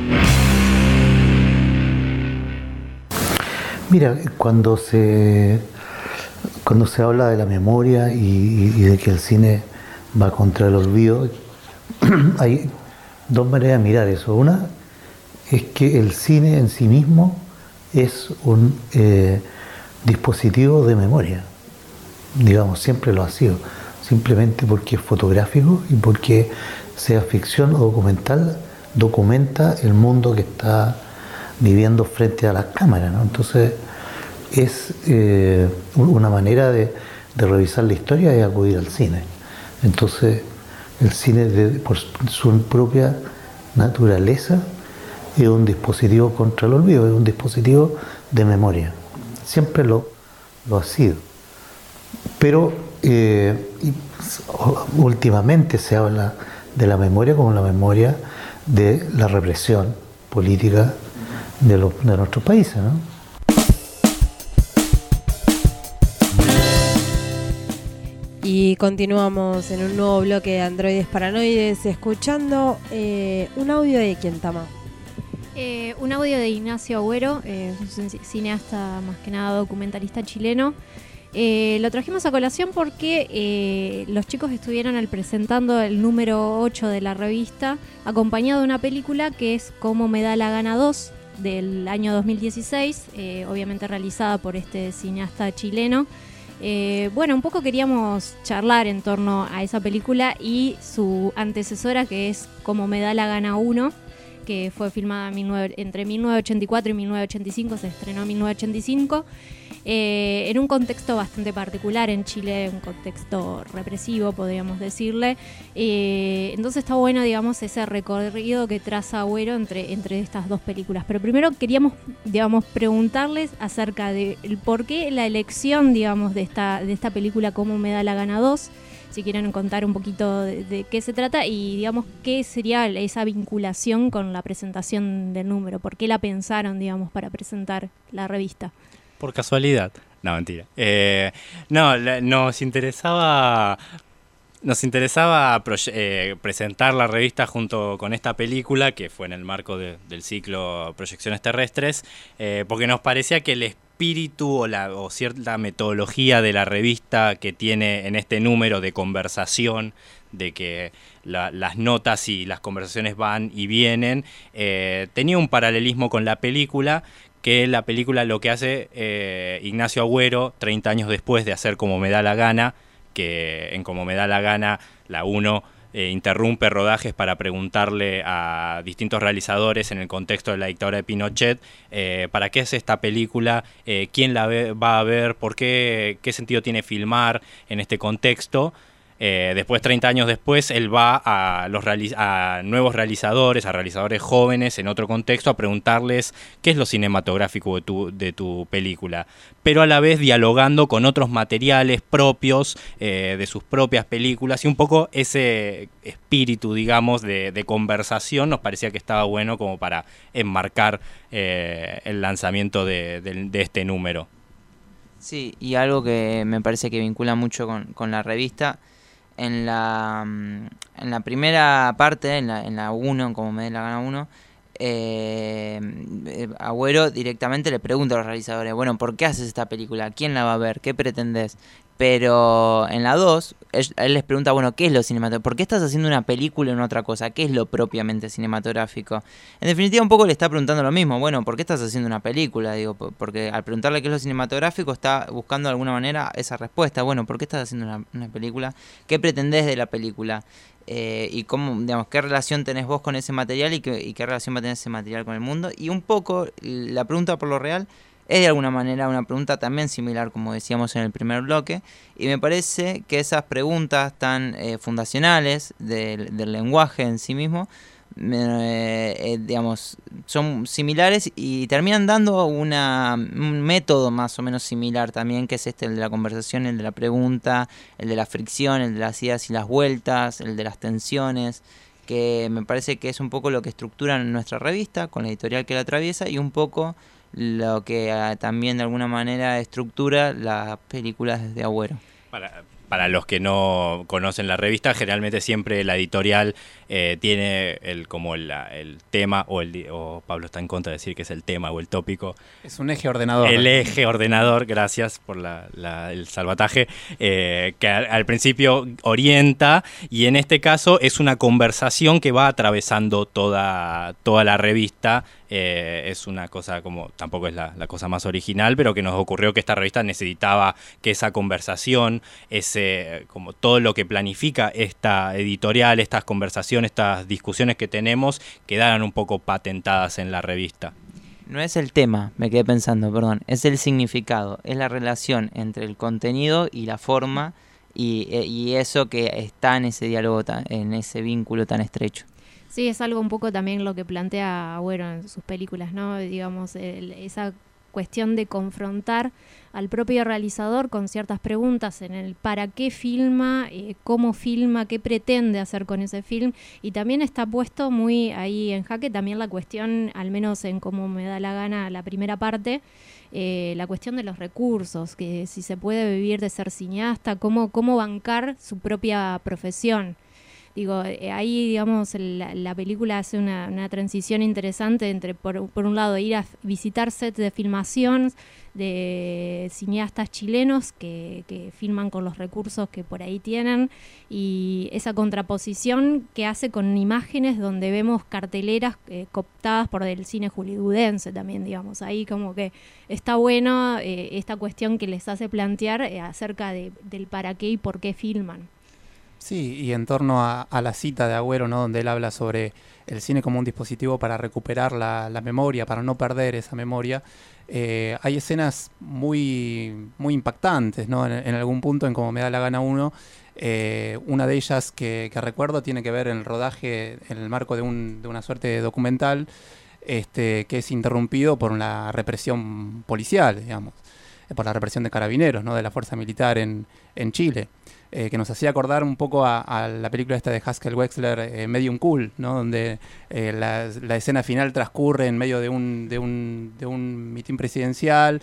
S13: Mira, cuando se habla de la memoria y de que el cine va contra el olvido, hay dos maneras de mirar eso. Una es que el cine en sí mismo es un dispositivo de memoria, digamos, siempre lo ha sido, simplemente porque es fotográfico y porque sea ficción o documental, documenta el mundo que está viviendo frente a las cámaras, ¿no? Entonces es una manera de revisar la historia y acudir al cine. Entonces el cine por su propia naturaleza es un dispositivo contra el olvido, es un dispositivo de memoria. Siempre lo ha sido. Pero últimamente se habla de la memoria como la memoria de la represión política de nuestros países, ¿no?
S3: Y continuamos en un nuevo bloque de Androides Paranoides, escuchando un audio de quién, Tama.
S9: Un audio de Ignacio Agüero, un cineasta más que nada documentalista chileno. Lo trajimos a colación porque los chicos estuvieron presentando el número 8 de la revista, acompañado de una película que es Como me da la gana 2, del año 2016, obviamente realizada por este cineasta chileno. Bueno, un poco queríamos charlar en torno a esa película y su antecesora, que es Como me da la gana 1, que fue filmada entre 1984 y 1985, se estrenó en 1985, en un contexto bastante particular en Chile, un contexto represivo, podríamos decirle. Entonces está bueno, digamos, ese recorrido que traza Agüero entre estas dos películas. Pero primero queríamos, digamos, preguntarles acerca del por qué la elección, digamos, de esta película Como me da la gana 2. Si quieren contar un poquito de qué se trata y, digamos, qué sería esa vinculación con la presentación del número. ¿Por qué la pensaron, digamos, para presentar la revista?
S11: Por casualidad. No, mentira. Nos interesaba presentar la revista junto con esta película, que fue en el marco del ciclo Proyecciones Terrestres, porque nos parecía que el espíritu o cierta metodología de la revista que tiene en este número de conversación, de que las notas y las conversaciones van y vienen, tenía un paralelismo con la película, que la película lo que hace Ignacio Agüero 30 años después de hacer Como me da la gana, que en Como me da la gana, la 1 interrumpe rodajes para preguntarle a distintos realizadores en el contexto de la dictadura de Pinochet para qué es esta película, quién la va a ver, por qué sentido tiene filmar en este contexto. Después, 30 años después, él va a nuevos realizadores, a realizadores jóvenes en otro contexto, a preguntarles qué es lo cinematográfico de tu película, pero a la vez dialogando con otros materiales propios de sus propias películas, y un poco ese espíritu, digamos, de conversación nos parecía que estaba bueno como para enmarcar el lanzamiento de este número.
S12: Sí, y algo que me parece que vincula mucho con la revista. En la primera parte, en la 1, Como me dé la gana 1, Agüero directamente le pregunta a los realizadores, bueno, ¿por qué haces esta película? ¿Quién la va a ver? ¿Qué pretendés? Pero en la 2, él les pregunta, bueno, ¿qué es lo cinematográfico? ¿Por qué estás haciendo una película en otra cosa? ¿Qué es lo propiamente cinematográfico? En definitiva, un poco le está preguntando lo mismo. Bueno, ¿por qué estás haciendo una película? Digo, porque al preguntarle qué es lo cinematográfico, está buscando de alguna manera esa respuesta. Bueno, ¿por qué estás haciendo una película? ¿Qué pretendés de la película? Y cómo, digamos, qué relación tenés vos con ese material y qué relación va a tener ese material con el mundo. Y un poco, la pregunta por lo real es de alguna manera una pregunta también similar, como decíamos en el primer bloque, y me parece que esas preguntas tan fundacionales del lenguaje en sí mismo, digamos, son similares y terminan dando un método más o menos similar también, que es el de la conversación, el de la pregunta, el de la fricción, el de las idas y las vueltas, el de las tensiones, que me parece que es un poco lo que estructura nuestra revista con la editorial que la atraviesa y un poco lo que también de alguna manera estructura las películas de Agüero.
S11: para los que no conocen la revista, generalmente siempre la editorial tiene el tema, o Pablo está en contra de decir que es el tema o el tópico.
S10: Es un eje ordenador.
S11: El eje ordenador, gracias por el salvataje, que al principio orienta, y en este caso es una conversación que va atravesando toda la revista. Es una cosa como, tampoco es la cosa más original, pero que nos ocurrió que esta revista necesitaba que esa conversación, como todo lo que planifica esta editorial, estas conversaciones, estas discusiones que tenemos, quedaran un poco patentadas en la revista.
S12: No es el tema, me quedé pensando, perdón, es el significado, es la relación entre el contenido y la forma, y eso que está en ese diálogo, en ese vínculo tan estrecho.
S9: Sí, es algo un poco también lo que plantea Agüero en sus películas, ¿no? Digamos, esa cuestión de confrontar al propio realizador con ciertas preguntas en el para qué filma, cómo filma, qué pretende hacer con ese film, y también está puesto muy ahí en jaque también la cuestión, al menos en cómo me da la gana la primera parte, la cuestión de los recursos, que si se puede vivir de ser cineasta, cómo bancar su propia profesión. Digo, ahí, digamos, la película hace una transición interesante entre, por un lado, ir a visitar sets de filmación de cineastas chilenos que filman con los recursos que por ahí tienen, y esa contraposición que hace con imágenes donde vemos carteleras cooptadas por el cine hollywoodense también, digamos. Ahí como que está bueno esta cuestión que les hace plantear acerca del para qué y por qué filman.
S10: Sí, y en torno a la cita de Agüero, ¿no? Donde él habla sobre el cine como un dispositivo para recuperar la memoria, para no perder esa memoria, hay escenas muy, muy impactantes, ¿no? En algún punto, en Como me da la gana uno, una de ellas que recuerdo tiene que ver en el rodaje, en el marco de una suerte de documental, que es interrumpido por la represión policial, digamos, por la represión de carabineros, ¿no? De la fuerza militar en Chile. Que nos hacía acordar un poco a la película esta de Haskell Wexler, Medium Cool, ¿no? Donde la escena final transcurre en medio de un mitin presidencial,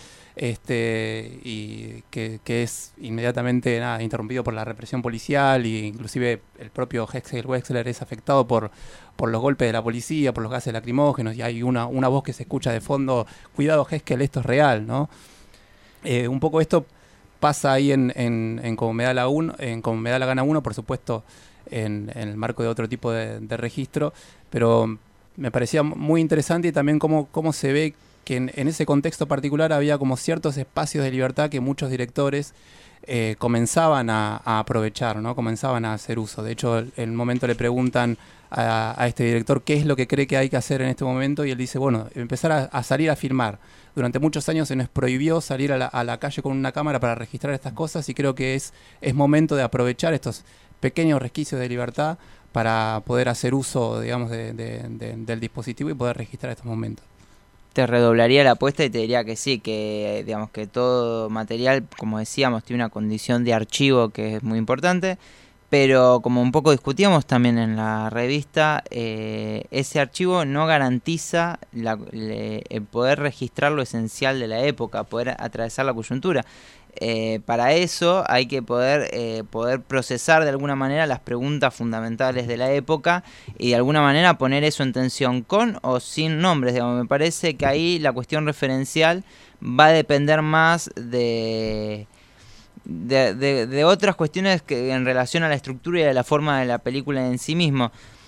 S10: y que es inmediatamente interrumpido por la represión policial, e inclusive el propio Haskell Wexler es afectado por los golpes de la policía, por los gases lacrimógenos, y hay una voz que se escucha de fondo: cuidado Haskell, esto es real, ¿no? Un poco esto pasa ahí en Como me da la gana uno, por supuesto, en el marco de otro tipo de registro, pero me parecía muy interesante, y también cómo se ve que en ese contexto particular había como ciertos espacios de libertad que muchos directores comenzaban a aprovechar, ¿no? Comenzaban a hacer uso. De hecho, en un momento le preguntan a este director qué es lo que cree que hay que hacer en este momento, y él dice, bueno, empezar a salir a filmar. Durante muchos años se nos prohibió salir a la calle con una cámara para registrar estas cosas, y creo que es momento de aprovechar estos pequeños resquicios de libertad para poder hacer uso, digamos, del dispositivo y poder registrar estos momentos.
S12: Te redoblaría la apuesta y te diría que sí, que digamos que todo material, como decíamos, tiene una condición de archivo que es muy importante, pero como un poco discutíamos también en la revista, ese archivo no garantiza el poder registrar lo esencial de la época, poder atravesar la coyuntura. Para eso hay que poder procesar de alguna manera las preguntas fundamentales de la época y de alguna manera poner eso en tensión con o sin nombres. Digamos, me parece que ahí la cuestión referencial va a depender más de otras cuestiones que en relación a la estructura y a la forma de la película en sí mismo.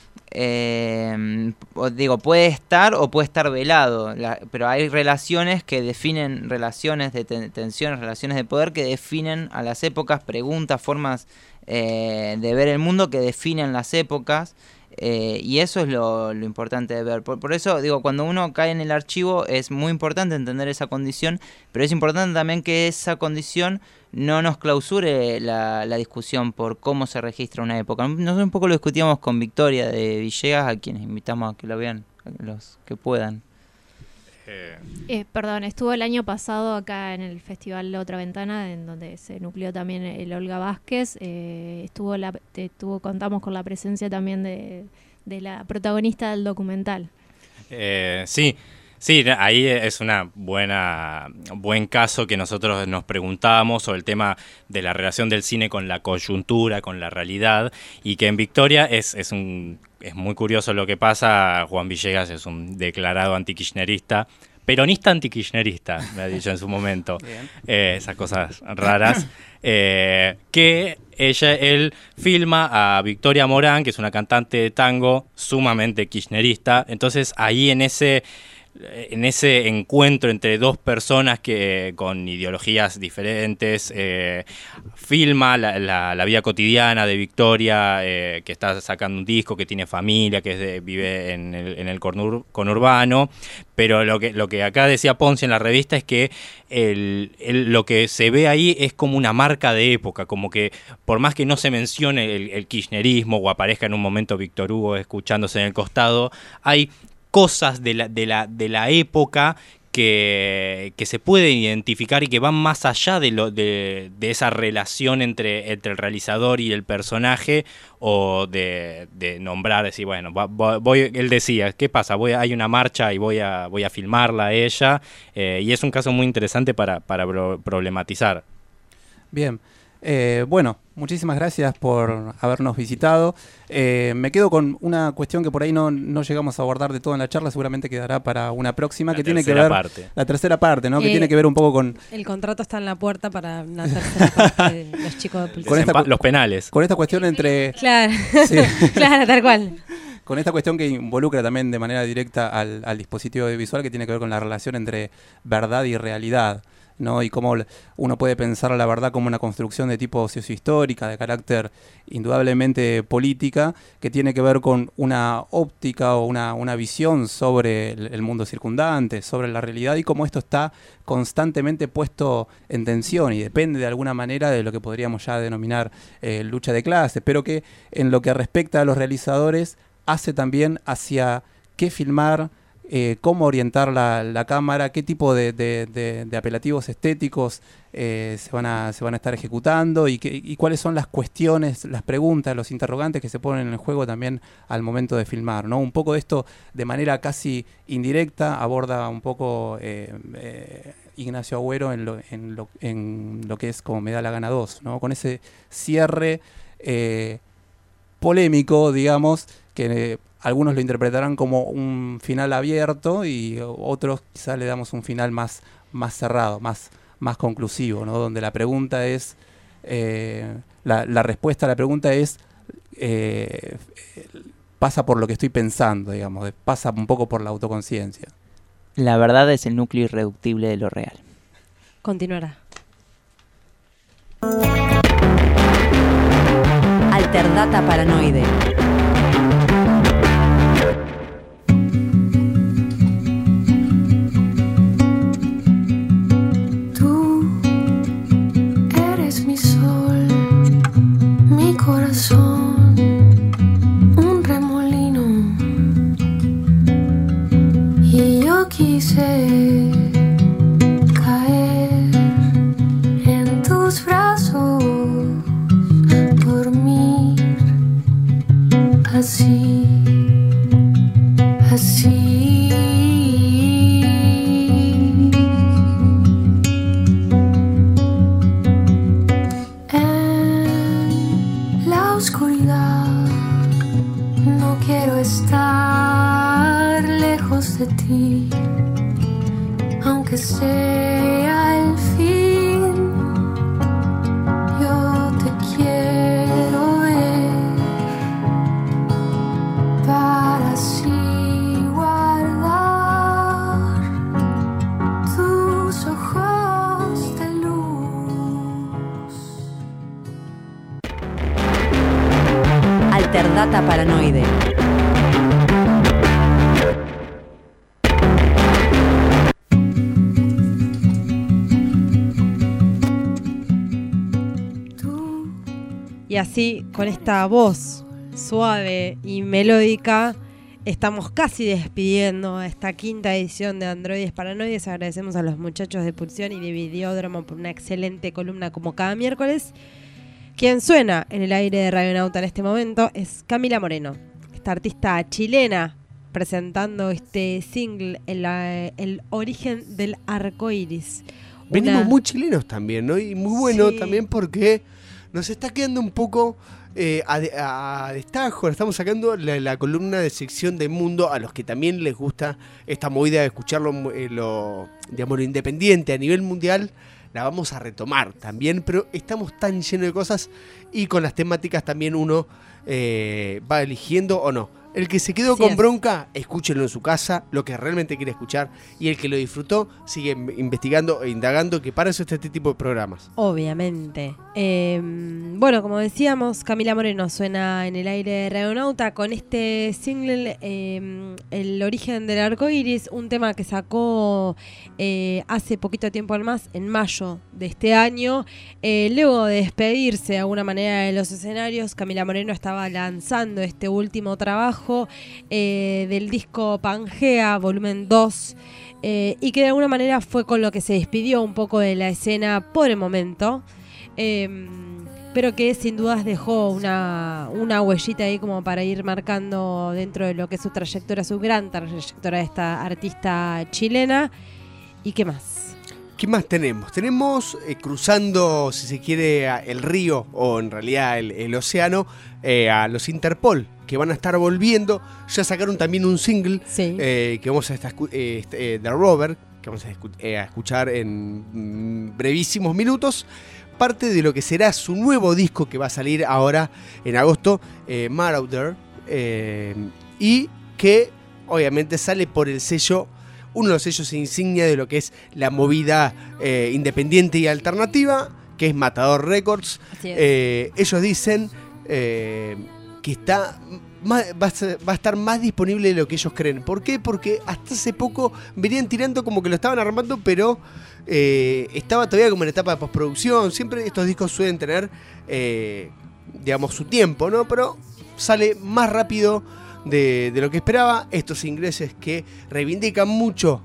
S12: Puede estar o puede estar velado, pero hay relaciones que definen, relaciones de tensiones, relaciones de poder que definen a las épocas, preguntas, formas de ver el mundo que definen las épocas, y eso es lo importante de ver. Por eso digo, cuando uno cae en el archivo es muy importante entender esa condición, pero es importante también que esa condición no nos clausure la discusión por cómo se registra una época. Nosotros un poco lo discutíamos con Victoria de Villegas, a quienes invitamos a que lo vean, los que puedan.
S9: Perdón, estuvo el año pasado acá en el Festival La Otra Ventana, en donde se nucleó también el Olga Vázquez. Contamos con la presencia también de la protagonista del documental.
S11: Sí, Sí, ahí es buen caso que nosotros nos preguntábamos sobre el tema de la relación del cine con la coyuntura, con la realidad, y que en Victoria es muy curioso lo que pasa. Juan Villegas es un declarado antikirchnerista, peronista antikirchnerista, me ha dicho en su momento, esas cosas raras, que él filma a Victoria Morán, que es una cantante de tango sumamente kirchnerista. Entonces ahí en ese encuentro entre dos personas que con ideologías diferentes, filma la vida cotidiana de Victoria, que está sacando un disco, que tiene familia, que vive en el conurbano. Pero lo que acá decía Ponce en la revista es que lo que se ve ahí es como una marca de época, como que por más que no se mencione el kirchnerismo o aparezca en un momento Víctor Hugo escuchándose en el costado, hay cosas de la época que se pueden identificar y que van más allá de esa relación entre el realizador y el personaje, o de nombrar, decir, bueno, él decía, ¿qué pasa? Hay una marcha y voy a filmarla a ella, y es un caso muy interesante para problematizar.
S10: Bien. Bueno, muchísimas gracias por habernos visitado. Me quedo con una cuestión que por ahí no llegamos a abordar de todo en la charla, seguramente quedará para una próxima, que tiene que ver la tercera parte, ¿no? Que tiene que ver un poco con...
S3: El contrato está en la puerta para una tercera parte de los chicos de Pulsión.
S11: Los penales.
S10: Con esta cuestión entre...
S3: Claro,
S10: sí.
S3: Claro, tal cual.
S10: Con esta cuestión que involucra también de manera directa al dispositivo audiovisual, que tiene que ver con la relación entre verdad y realidad, ¿no? Y cómo uno puede pensar a la verdad como una construcción de tipo sociohistórica, de carácter indudablemente política, que tiene que ver con una óptica o una visión sobre el mundo circundante, sobre la realidad, y cómo esto está constantemente puesto en tensión y depende de alguna manera de lo que podríamos ya denominar lucha de clases, pero que en lo que respecta a los realizadores hace también hacia qué filmar, cómo orientar la cámara, qué tipo de apelativos estéticos se van a estar ejecutando, y cuáles son las cuestiones, las preguntas, los interrogantes que se ponen en el juego también al momento de filmar, ¿no? Un poco de esto de manera casi indirecta aborda un poco Ignacio Agüero en lo que es Como me da la gana 2, ¿no? Con ese cierre polémico, digamos, que algunos lo interpretarán como un final abierto y otros quizás le damos un final más cerrado, más conclusivo, ¿no? Donde la pregunta es, la respuesta a la pregunta es, pasa por lo que estoy pensando, digamos, pasa un poco por la autoconciencia.
S12: La verdad es el núcleo irreductible de lo real.
S3: Continuará.
S1: Alterdata Paranoide.
S14: Mi sol, mi corazón, un remolino, y yo quise caer en tus brazos, dormir así, así. No quiero estar lejos de ti, aunque sea el fin. Yo te quiero ver para así guardar tus ojos de luz.
S1: Alterdata Paranoide.
S3: Y así, con esta voz suave y melódica, estamos casi despidiendo esta quinta edición de Androides Paranoides. Agradecemos a los muchachos de Pulsión y de Videódromo por una excelente columna como cada miércoles. Quien suena en el aire de Radio Nauta en este momento es Camila Moreno, esta artista chilena presentando este single, el origen del arco iris.
S4: Venimos muy chilenos también, ¿no? Y muy bueno
S3: Sí.
S4: también porque nos está quedando un poco a destajo. Estamos sacando la columna de sección de Mundo a los que también les gusta esta movida de escucharlo, digamos, lo independiente a nivel mundial. La vamos a retomar también, pero estamos tan llenos de cosas y con las temáticas también uno va eligiendo o no. El que se quedó
S3: Así
S4: con
S3: es.
S4: bronca, escúchenlo en su casa, lo que realmente quiere escuchar, y el que lo disfrutó, sigue investigando e indagando, que para eso está este tipo de programas.
S3: Obviamente. Bueno, como decíamos, Camila Moreno suena en el aire de Radionauta con este single, El origen del arco iris, un tema que sacó hace poquito tiempo más, en mayo de este año. Luego de despedirse de alguna manera de los escenarios, Camila Moreno estaba lanzando este último trabajo del disco Pangea, volumen 2. Y que de alguna manera fue con lo que se despidió un poco de la escena por el momento, pero que sin dudas dejó una huellita ahí como para ir marcando dentro de lo que es su trayectoria, su gran trayectoria de esta artista chilena. ¿Y qué más?
S4: ¿Qué más tenemos? Tenemos cruzando, si se quiere, el río o en realidad el océano, a los Interpol, que van a estar volviendo. Ya sacaron también un single que vamos a estar The Rover, que vamos a escuchar en brevísimos minutos. Parte de lo que será su nuevo disco que va a salir ahora en agosto, Marauder, y que obviamente sale por el sello, uno de los sellos insignia de lo que es la movida independiente y alternativa, que es Matador Records. Ellos dicen que va a estar más disponible de lo que ellos creen. ¿Por qué? Porque hasta hace poco venían tirando como que lo estaban armando, pero estaba todavía como en etapa de postproducción. Siempre estos discos suelen tener, digamos, su tiempo, ¿no? Pero sale más rápido de lo que esperaba. Estos ingleses que reivindican mucho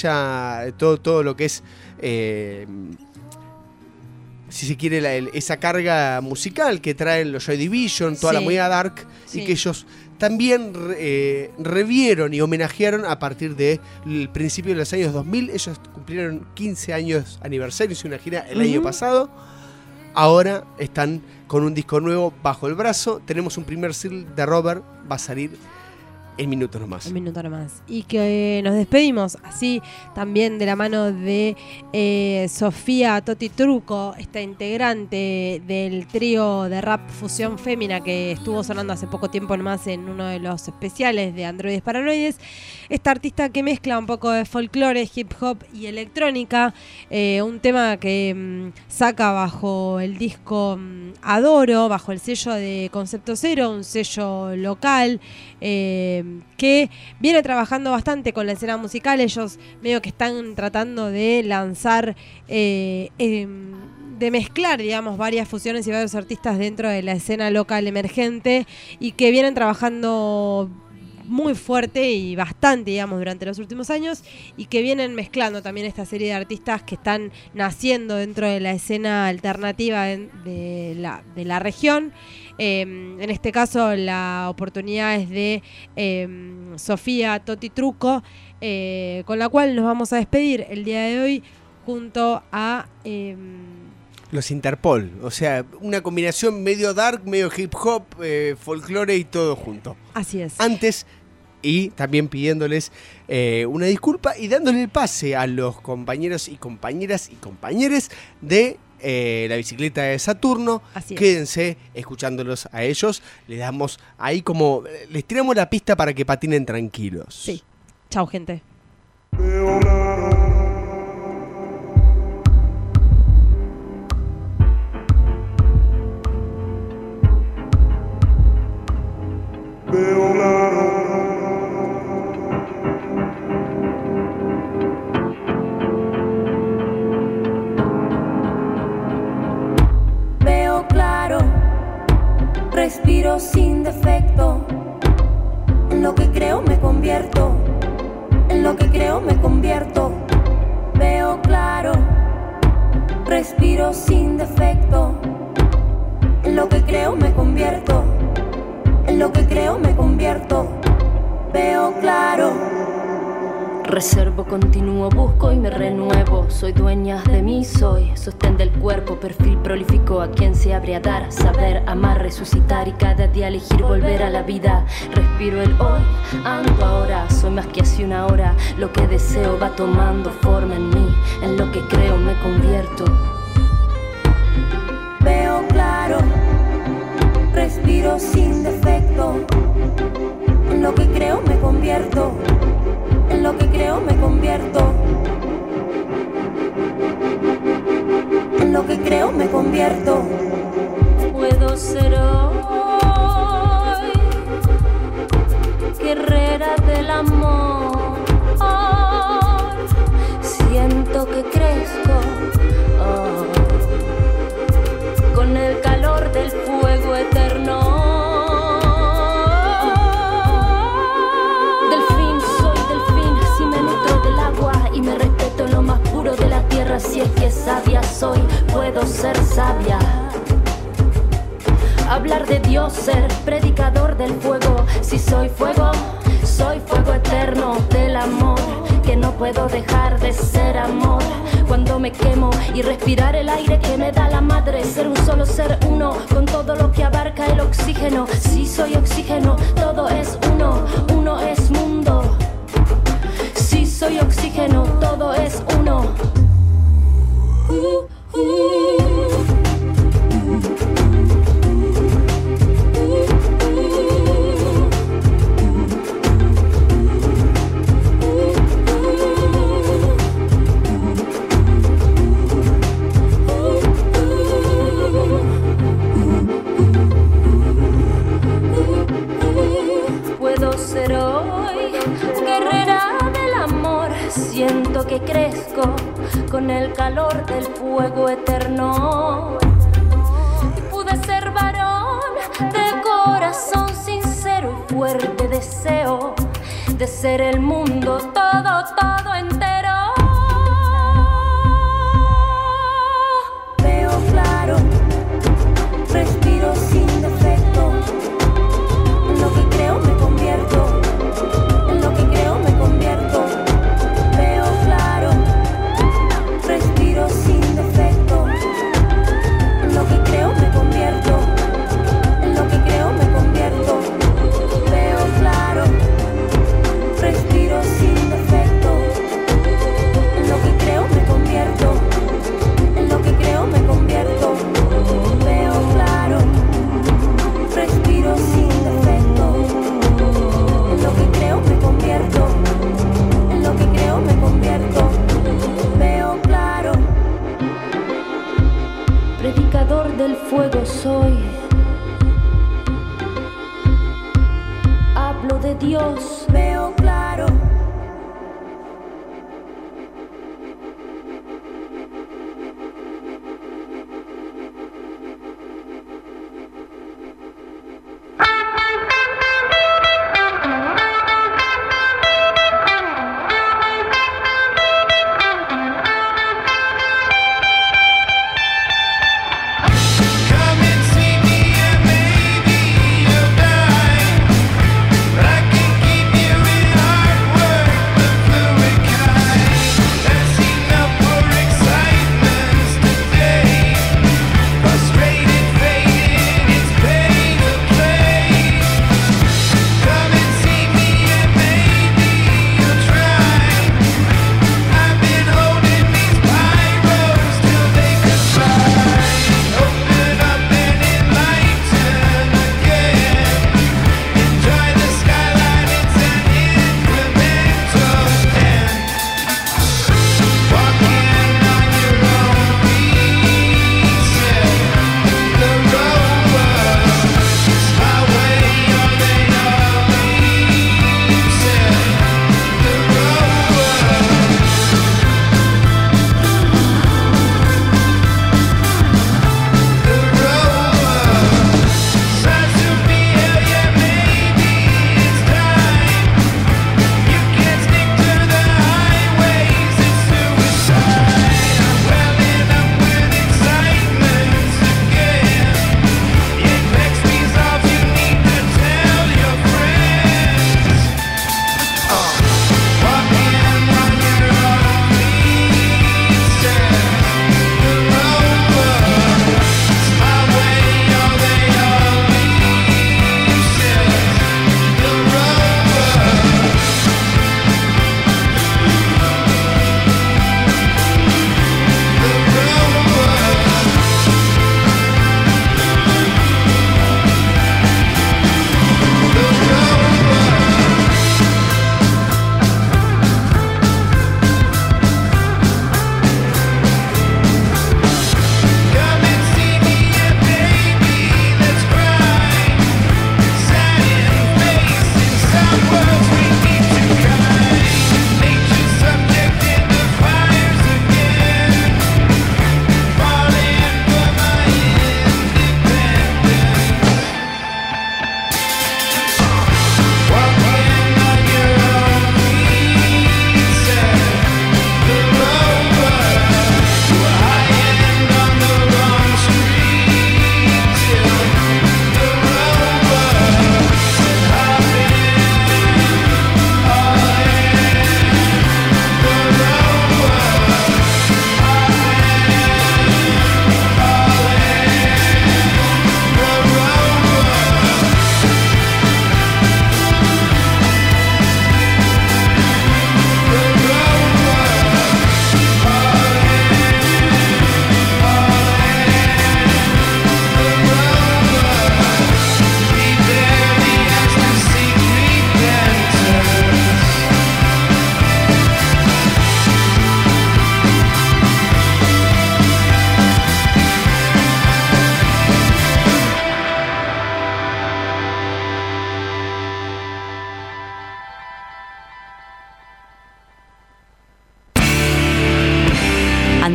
S4: todo lo que es, si se quiere, esa carga musical que traen los Joy Division, toda la movida dark, y que ellos también revieron y homenajearon a partir del principio de los años 2000. Ellos cumplieron 15 años aniversario, hizo una gira el año pasado. Ahora están con un disco nuevo bajo el brazo. Tenemos un primer single de Robert, va a salir en minutos nomás.
S3: Un minuto nomás. Y que nos despedimos así también de la mano de Sofía Toti Truco, esta integrante del trío de rap Fusión Fémina que estuvo sonando hace poco tiempo nomás en uno de los especiales de Androides Paranoides. Esta artista que mezcla un poco de folclore, hip hop y electrónica, un tema que saca bajo el disco Adoro, bajo el sello de Concepto Cero, un sello local que viene trabajando bastante con la escena musical. Ellos medio que están tratando de lanzar, de mezclar, digamos, varias fusiones y varios artistas dentro de la escena local emergente, y que vienen trabajando muy fuerte y bastante, digamos, durante los últimos años, y que vienen mezclando también esta serie de artistas que están naciendo dentro de la escena alternativa de la región. En este caso la oportunidad es de Sofía Toti Truco, con la cual nos vamos a despedir el día de hoy junto a
S4: los Interpol, o sea, una combinación medio dark, medio hip hop, folclore y todo junto.
S3: Así es.
S4: Antes, y también pidiéndoles una disculpa y dándole el pase a los compañeros y compañeras y compañeres de la bicicleta de Saturno. Quédense escuchándolos a ellos. Les damos ahí como, les tiramos la pista para que patinen tranquilos.
S3: Sí. Chau, gente.
S14: Veo claro, respiro sin defecto. En lo que creo me convierto, en lo que creo me convierto. Veo claro, respiro sin defecto. En lo que creo me convierto, en lo que creo me convierto. veo claro. Reservo, continúo, busco y me renuevo. Soy dueña de mí, soy sostén del cuerpo, perfil prolífico a quien se abre a dar, saber, amar, resucitar y cada día elegir volver a la vida. Respiro el hoy, ando ahora, soy más que hace una hora. Lo que deseo va tomando forma en mí, en lo que creo me convierto. Veo claro, respiro sin defecto. En lo que creo me convierto. En lo que creo me convierto. En lo que creo me convierto. Puedo ser hoy guerrera del amor. Siento que crezco con el calor del fuego eterno. Y me respeto en lo más puro de la tierra. Si es que sabia soy, puedo ser sabia. Hablar de Dios, ser predicador del fuego. Si soy fuego, soy fuego eterno del amor, que no puedo dejar de ser amor. Cuando me quemo y respirar el aire que me da la madre. Ser un solo ser uno con todo lo que abarca el oxígeno. Si soy oxígeno, todo es uno, uno es mundo. Si soy oxígeno, todo es uno. Puedo ser hoy guerrera del amor. Siento que crezco con el calor del fuego eterno. Pude ser varón de corazón sincero y fuerte deseo de ser el mundo todo, todo entero. Veo claro, respiro sin defecto. En lo que creo me convierto. En lo que creo me convierto. Veo claro, respiro sin defecto. En lo que creo me convierto. En lo que creo me convierto. Veo claro, respiro sin defecto. En lo que creo me convierto. En lo que creo me convierto. Veo claro, respiro sin defecto. En lo que creo me convierto. En lo que creo me convierto. Veo claro. Predicador del fuego soy. Hablo de Dios. Veo claro.
S6: Come and see me and maybe you'll die. But I can keep you in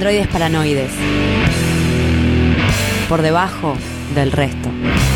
S1: Androides paranoides. Por debajo del resto.